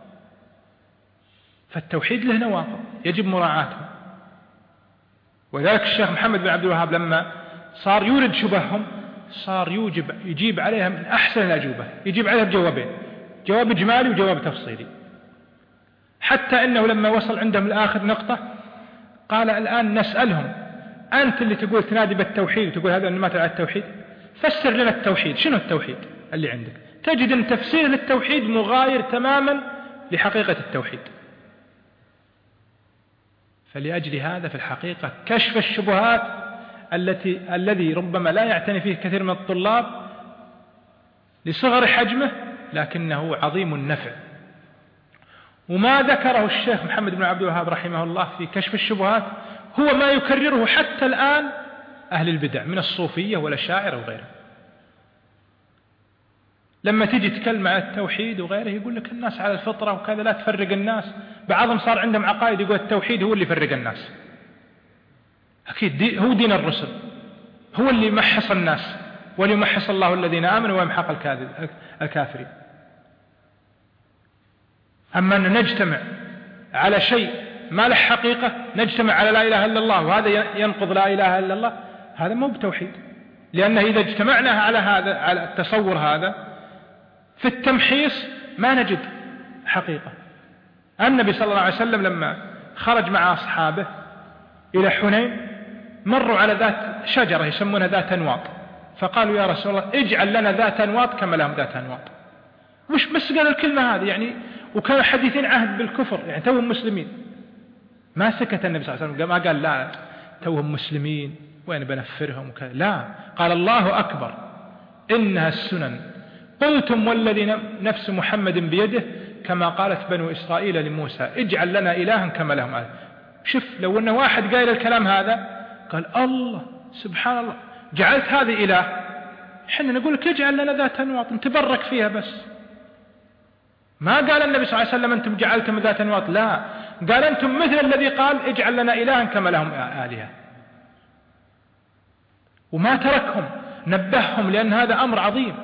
فالتوحيد له نواقض يجب مراعاتها. وذلك الشيخ محمد بن عبد الوهاب لما صار يورد شبههم صار يوجب يجيب عليها من أحسن الأجوبة، يجيب عليها بجوابين، جواب إجمالي وجواب تفصيلي، حتى إنه لما وصل عندهم الآخر نقطة قال الآن نسألهم أنت اللي تقول تنادي بالتوحيد وتقول هذا اللي مات على التوحيد، فسر لنا التوحيد، شنو التوحيد اللي عندك؟ تجد أن تفسير للتوحيد مغاير تماما لحقيقة التوحيد. فلأجل هذا في الحقيقة كشف الشبهات التي الذي ربما لا يعتني فيه كثير من الطلاب لصغر حجمه لكنه عظيم النفع. وما ذكره الشيخ محمد بن عبد الوهاب رحمه الله في كشف الشبهات هو ما يكرره حتى الآن أهل البدع من الصوفية والأشاعرة وغيرهم. لما تيجي تتكلم عن التوحيد وغيره يقول لك الناس على الفطرة وكذا، لا تفرق الناس. بعضهم صار عندهم عقائد يقول التوحيد هو اللي يفرق الناس. أكيد دي هو دين الرسل، هو اللي يمحص الناس، وليمحص الله الذين آمنوا ويمحق الكافرين. أما أن نجتمع على شيء ما له حقيقة، نجتمع على لا إله إلا الله وهذا ينقض لا إله إلا الله، هذا مو بتوحيد. لأنه إذا اجتمعنا على هذا، على التصور هذا في التمحيص ما نجد حقيقة. النبي صلى الله عليه وسلم لما خرج مع أصحابه إلى حنين مروا على ذات شجرة يسمونها ذات أنواط، فقالوا يا رسول الله اجعل لنا ذات أنواط كما لهم ذات أنواط. مش بس قالوا الكلمة هذه يعني، وكانوا حديثين عهد بالكفر يعني توهم مسلمين. ما سكت النبي صلى الله عليه وسلم، ما قال لا توهم مسلمين وين بنفرهم وكذا، لا، قال الله أكبر إنها السنن، قلتم والذي نفس محمد بيده كما قالت بنو إسرائيل لموسى اجعل لنا إلها كما لهم آله. شوف لو أن واحد قايل الكلام هذا قال الله سبحان الله جعلت هذه إله، حنا نقول لك اجعل لنا ذات أنواط نتبرك فيها بس. ما قال النبي صلى الله عليه وسلم أنتم جعلتم ذات أنواط، لا، قال أنتم مثل الذي قال اجعل لنا إلها كما لهم آلهة. وما تركهم، نبههم، لأن هذا أمر عظيم.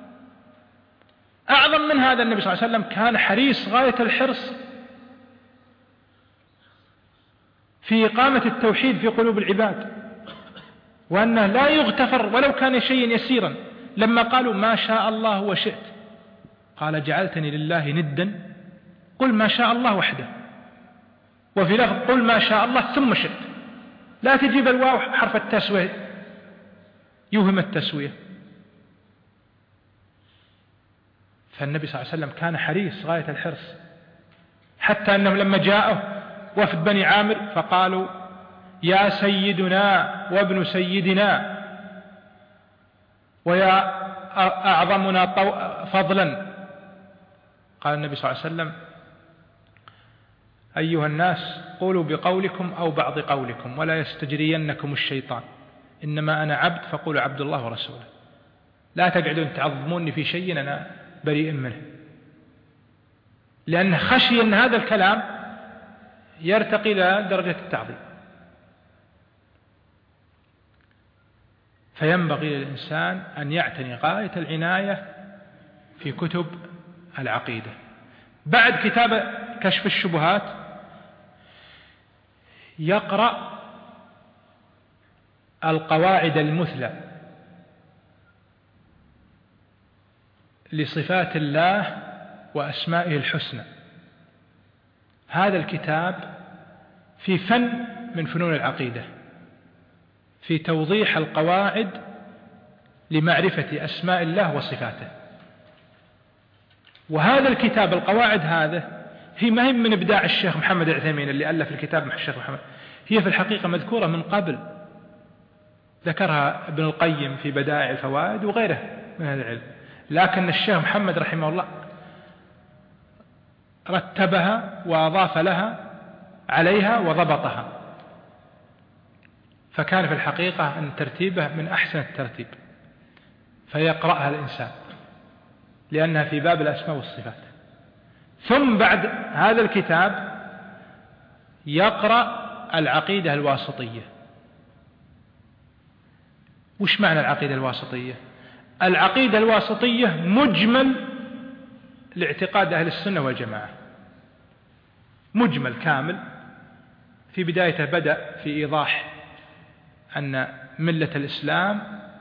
أعظم من هذا النبي صلى الله عليه وسلم كان حريص غاية الحرص في إقامة التوحيد في قلوب العباد، وأنه لا يغتفر ولو كان شيئا يسيرا. لما قالوا ما شاء الله وشئت قال جعلتني لله ندا قل ما شاء الله وحده، وفي لفظ قل ما شاء الله ثم شئت، لا تجيب الواو حرف التسوية يوهم التسوية. فالنبي صلى الله عليه وسلم كان حريص غاية الحرص، حتى أنهم لما جاءوا وفد بني عامر فقالوا يا سيدنا وابن سيدنا ويا أعظمنا فضلا، قال النبي صلى الله عليه وسلم أيها الناس قولوا بقولكم أو بعض قولكم ولا يستجرينكم الشيطان، إنما أنا عبد فقولوا عبد الله ورسوله، لا تقعدون تعظموني في شيء أنا بريء منه، لأن خشي أن هذا الكلام يرتقي إلى درجة التعظيم. فينبغي للإنسان أن يعتني غاية العناية في كتب العقيدة. بعد كتاب كشف الشبهات يقرأ القواعد المثلى لصفات الله وأسمائه الحسنى. هذا الكتاب في فن من فنون العقيدة، في توضيح القواعد لمعرفة أسماء الله وصفاته. وهذا الكتاب القواعد هذا هي ما هي من إبداع الشيخ محمد العثيمين اللي ألف الكتاب مع الشيخ محمد، هي في الحقيقة مذكورة من قبل، ذكرها ابن القيم في بدائع الفوائد وغيره من هذا العلم، لكن الشيخ محمد رحمه الله رتبها وأضاف لها عليها وضبطها، فكان في الحقيقة أن ترتيبه من أحسن الترتيب، فيقرأها الإنسان لأنها في باب الأسماء والصفات. ثم بعد هذا الكتاب يقرأ العقيدة الواسطية. وش معنى العقيدة الواسطية؟ العقيدة الواسطية مجمل لاعتقاد أهل السنة والجماعة، مجمل كامل. في بدايته بدأ في إيضاح أن ملة الإسلام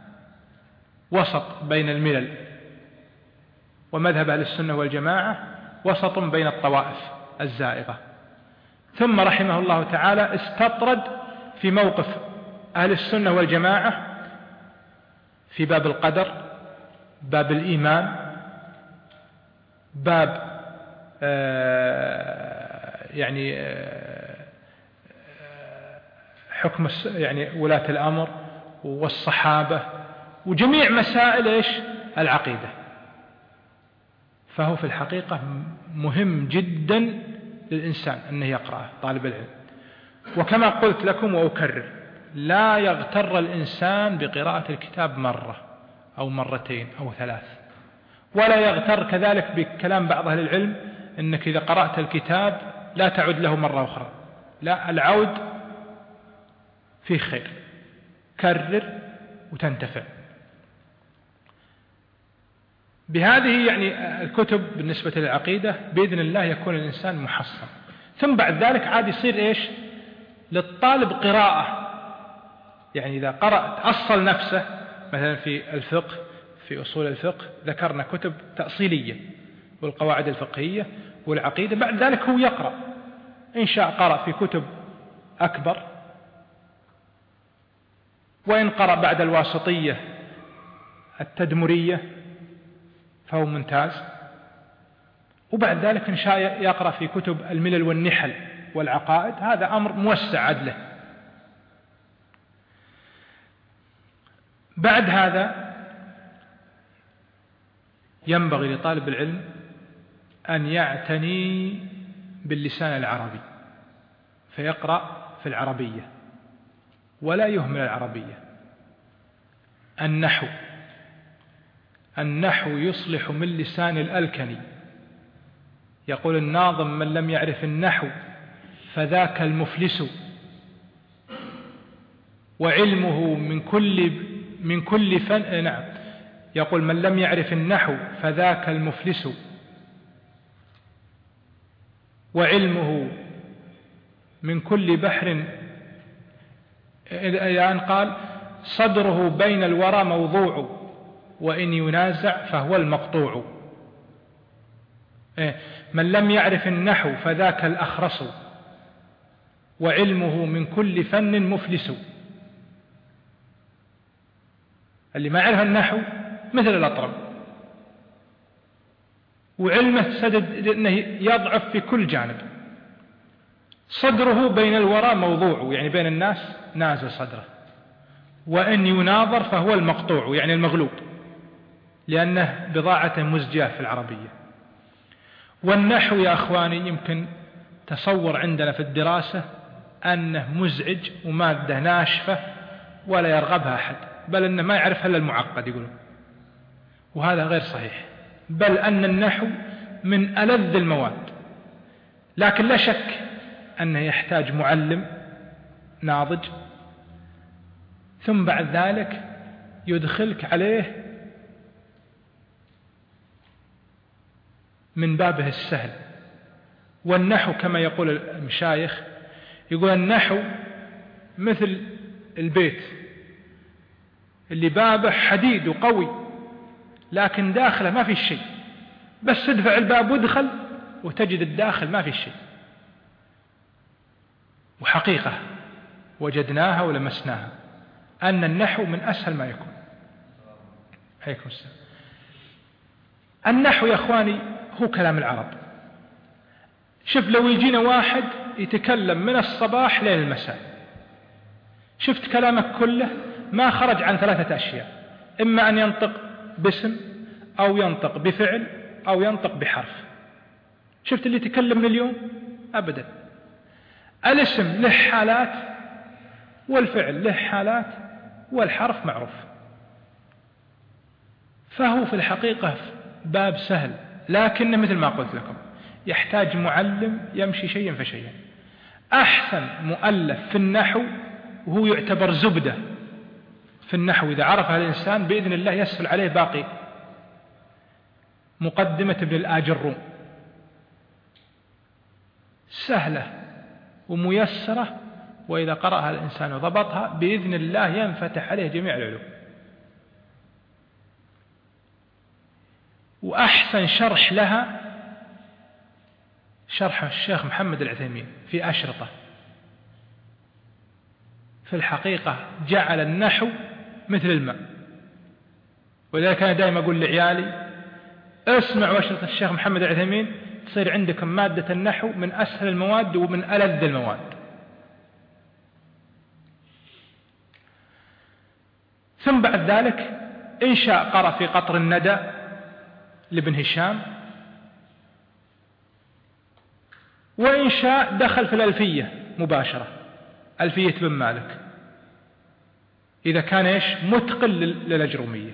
وسط بين الملل، ومذهب أهل السنة والجماعة وسط بين الطوائف الزائغة. ثم رحمه الله تعالى استطرد في موقف أهل السنة والجماعة في باب القدر، باب الإيمان، باب آه يعني آه حكم يعني ولاة الأمر والصحابة وجميع مسائل إيش العقيدة. فهو في الحقيقة مهم جدا للإنسان أنه يقرأه طالب العلم. وكما قلت لكم وأكرر، لا يغتر الإنسان بقراءة الكتاب مرة أو مرتين أو ثلاث، ولا يغتر كذلك بكلام بعض أهل العلم أنك إذا قرأت الكتاب لا تعود له مرة أخرى. لا، العود فيه خير، كرر وتنتفع. بهذه يعني الكتب بالنسبة للعقيدة بإذن الله يكون الإنسان محصن. ثم بعد ذلك عاد يصير إيش للطالب قراءة، يعني إذا قرأ تأصل نفسه مثلا في الفقه، في أصول الفقه ذكرنا كتب تأصيلية والقواعد الفقهية والعقيدة، بعد ذلك هو يقرأ، إن شاء قرأ في كتب أكبر، وإن قرأ بعد الواسطية التدمرية فهو ممتاز، وبعد ذلك إن شاء يقرأ في كتب الملل والنحل والعقائد، هذا أمر موسع عدله. بعد هذا ينبغي لطالب العلم أن يعتني باللسان العربي، فيقرأ في العربية ولا يهمل العربية. النحو النحو يصلح من لسان الألكني. يقول الناظم: من لم يعرف النحو فذاك المفلس، وعلمه من كل من كل فن. نعم، يقول: من لم يعرف النحو فذاك المفلس، وعلمه من كل بحر. إلى أن قال: صدره بين الورى موضوع، وإن ينازع فهو المقطوع. من لم يعرف النحو فذاك الأخرس، وعلمه من كل فن مفلس. اللي ما يعرف النحو مثل الأطرم، وعلمه سدد أنه يضعف في كل جانب. صدره بين الورى موضوع، يعني بين الناس نازل صدره، وإن يناظر فهو المقطوع، يعني المغلوب، لأنه بضاعة مزجاة في العربية. والنحو يا أخواني يمكن تصور عندنا في الدراسة أنه مزعج ومادة ناشفة ولا يرغبها أحد، بل أنه ما يعرفها إلا المعقد يقولون، وهذا غير صحيح، بل أن النحو من ألذ المواد. لكن لا شك أنه يحتاج معلم ناضج، ثم بعد ذلك يدخلك عليه من بابه السهل. والنحو كما يقول المشايخ، يقول النحو مثل البيت اللي بابه حديد وقوي، لكن داخله ما في شيء، بس تدفع الباب وادخل وتجد الداخل ما في شيء. وحقيقة وجدناها ولمسناها أن النحو من أسهل ما يكون. عليكم السلام. النحو يا أخواني هو كلام العرب. شوف لو يجينا واحد يتكلم من الصباح لين المساء، شفت كلامك كله ما خرج عن ثلاثة أشياء: إما أن ينطق باسم، أو ينطق بفعل، أو ينطق بحرف. شفت اللي يتكلم من اليوم؟ أبدا. الاسم له حالات، والفعل له حالات، والحرف معروف. فهو في الحقيقة باب سهل، لكن مثل ما قلت لكم يحتاج معلم يمشي شيئا فشيئا. أحسن مؤلف في النحو وهو يعتبر زبدة في النحو إذا عرفها الإنسان بإذن الله يسهل عليه باقي، مقدمة ابن الآجروم، سهلة وميسرة، وإذا قرأها الإنسان وضبطها بإذن الله ينفتح عليه جميع العلوم. وأحسن شرح لها شرح الشيخ محمد العثيمين في أشرطة. في الحقيقة جعل النحو مثل الماء، ولذلك أنا دائما أقول لعيالي: اسمعوا أشرطة الشيخ محمد العثيمين، تصير عندكم مادة النحو من أسهل المواد ومن ألذ المواد. ثم بعد ذلك إن شاء قرأ في قطر الندى لابن هشام، وإن شاء دخل في الألفية مباشرة، ألفية بن مالك، إذا كان إيش متقن للأجرومية.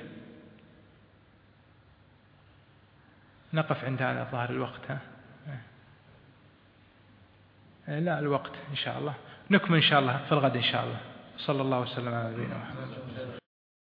نقف عند هذا ظاهر الوقت. ها؟ لا الوقت إن شاء الله نكمل إن شاء الله في الغد إن شاء الله. صلى الله وسلم على نبينا محمد.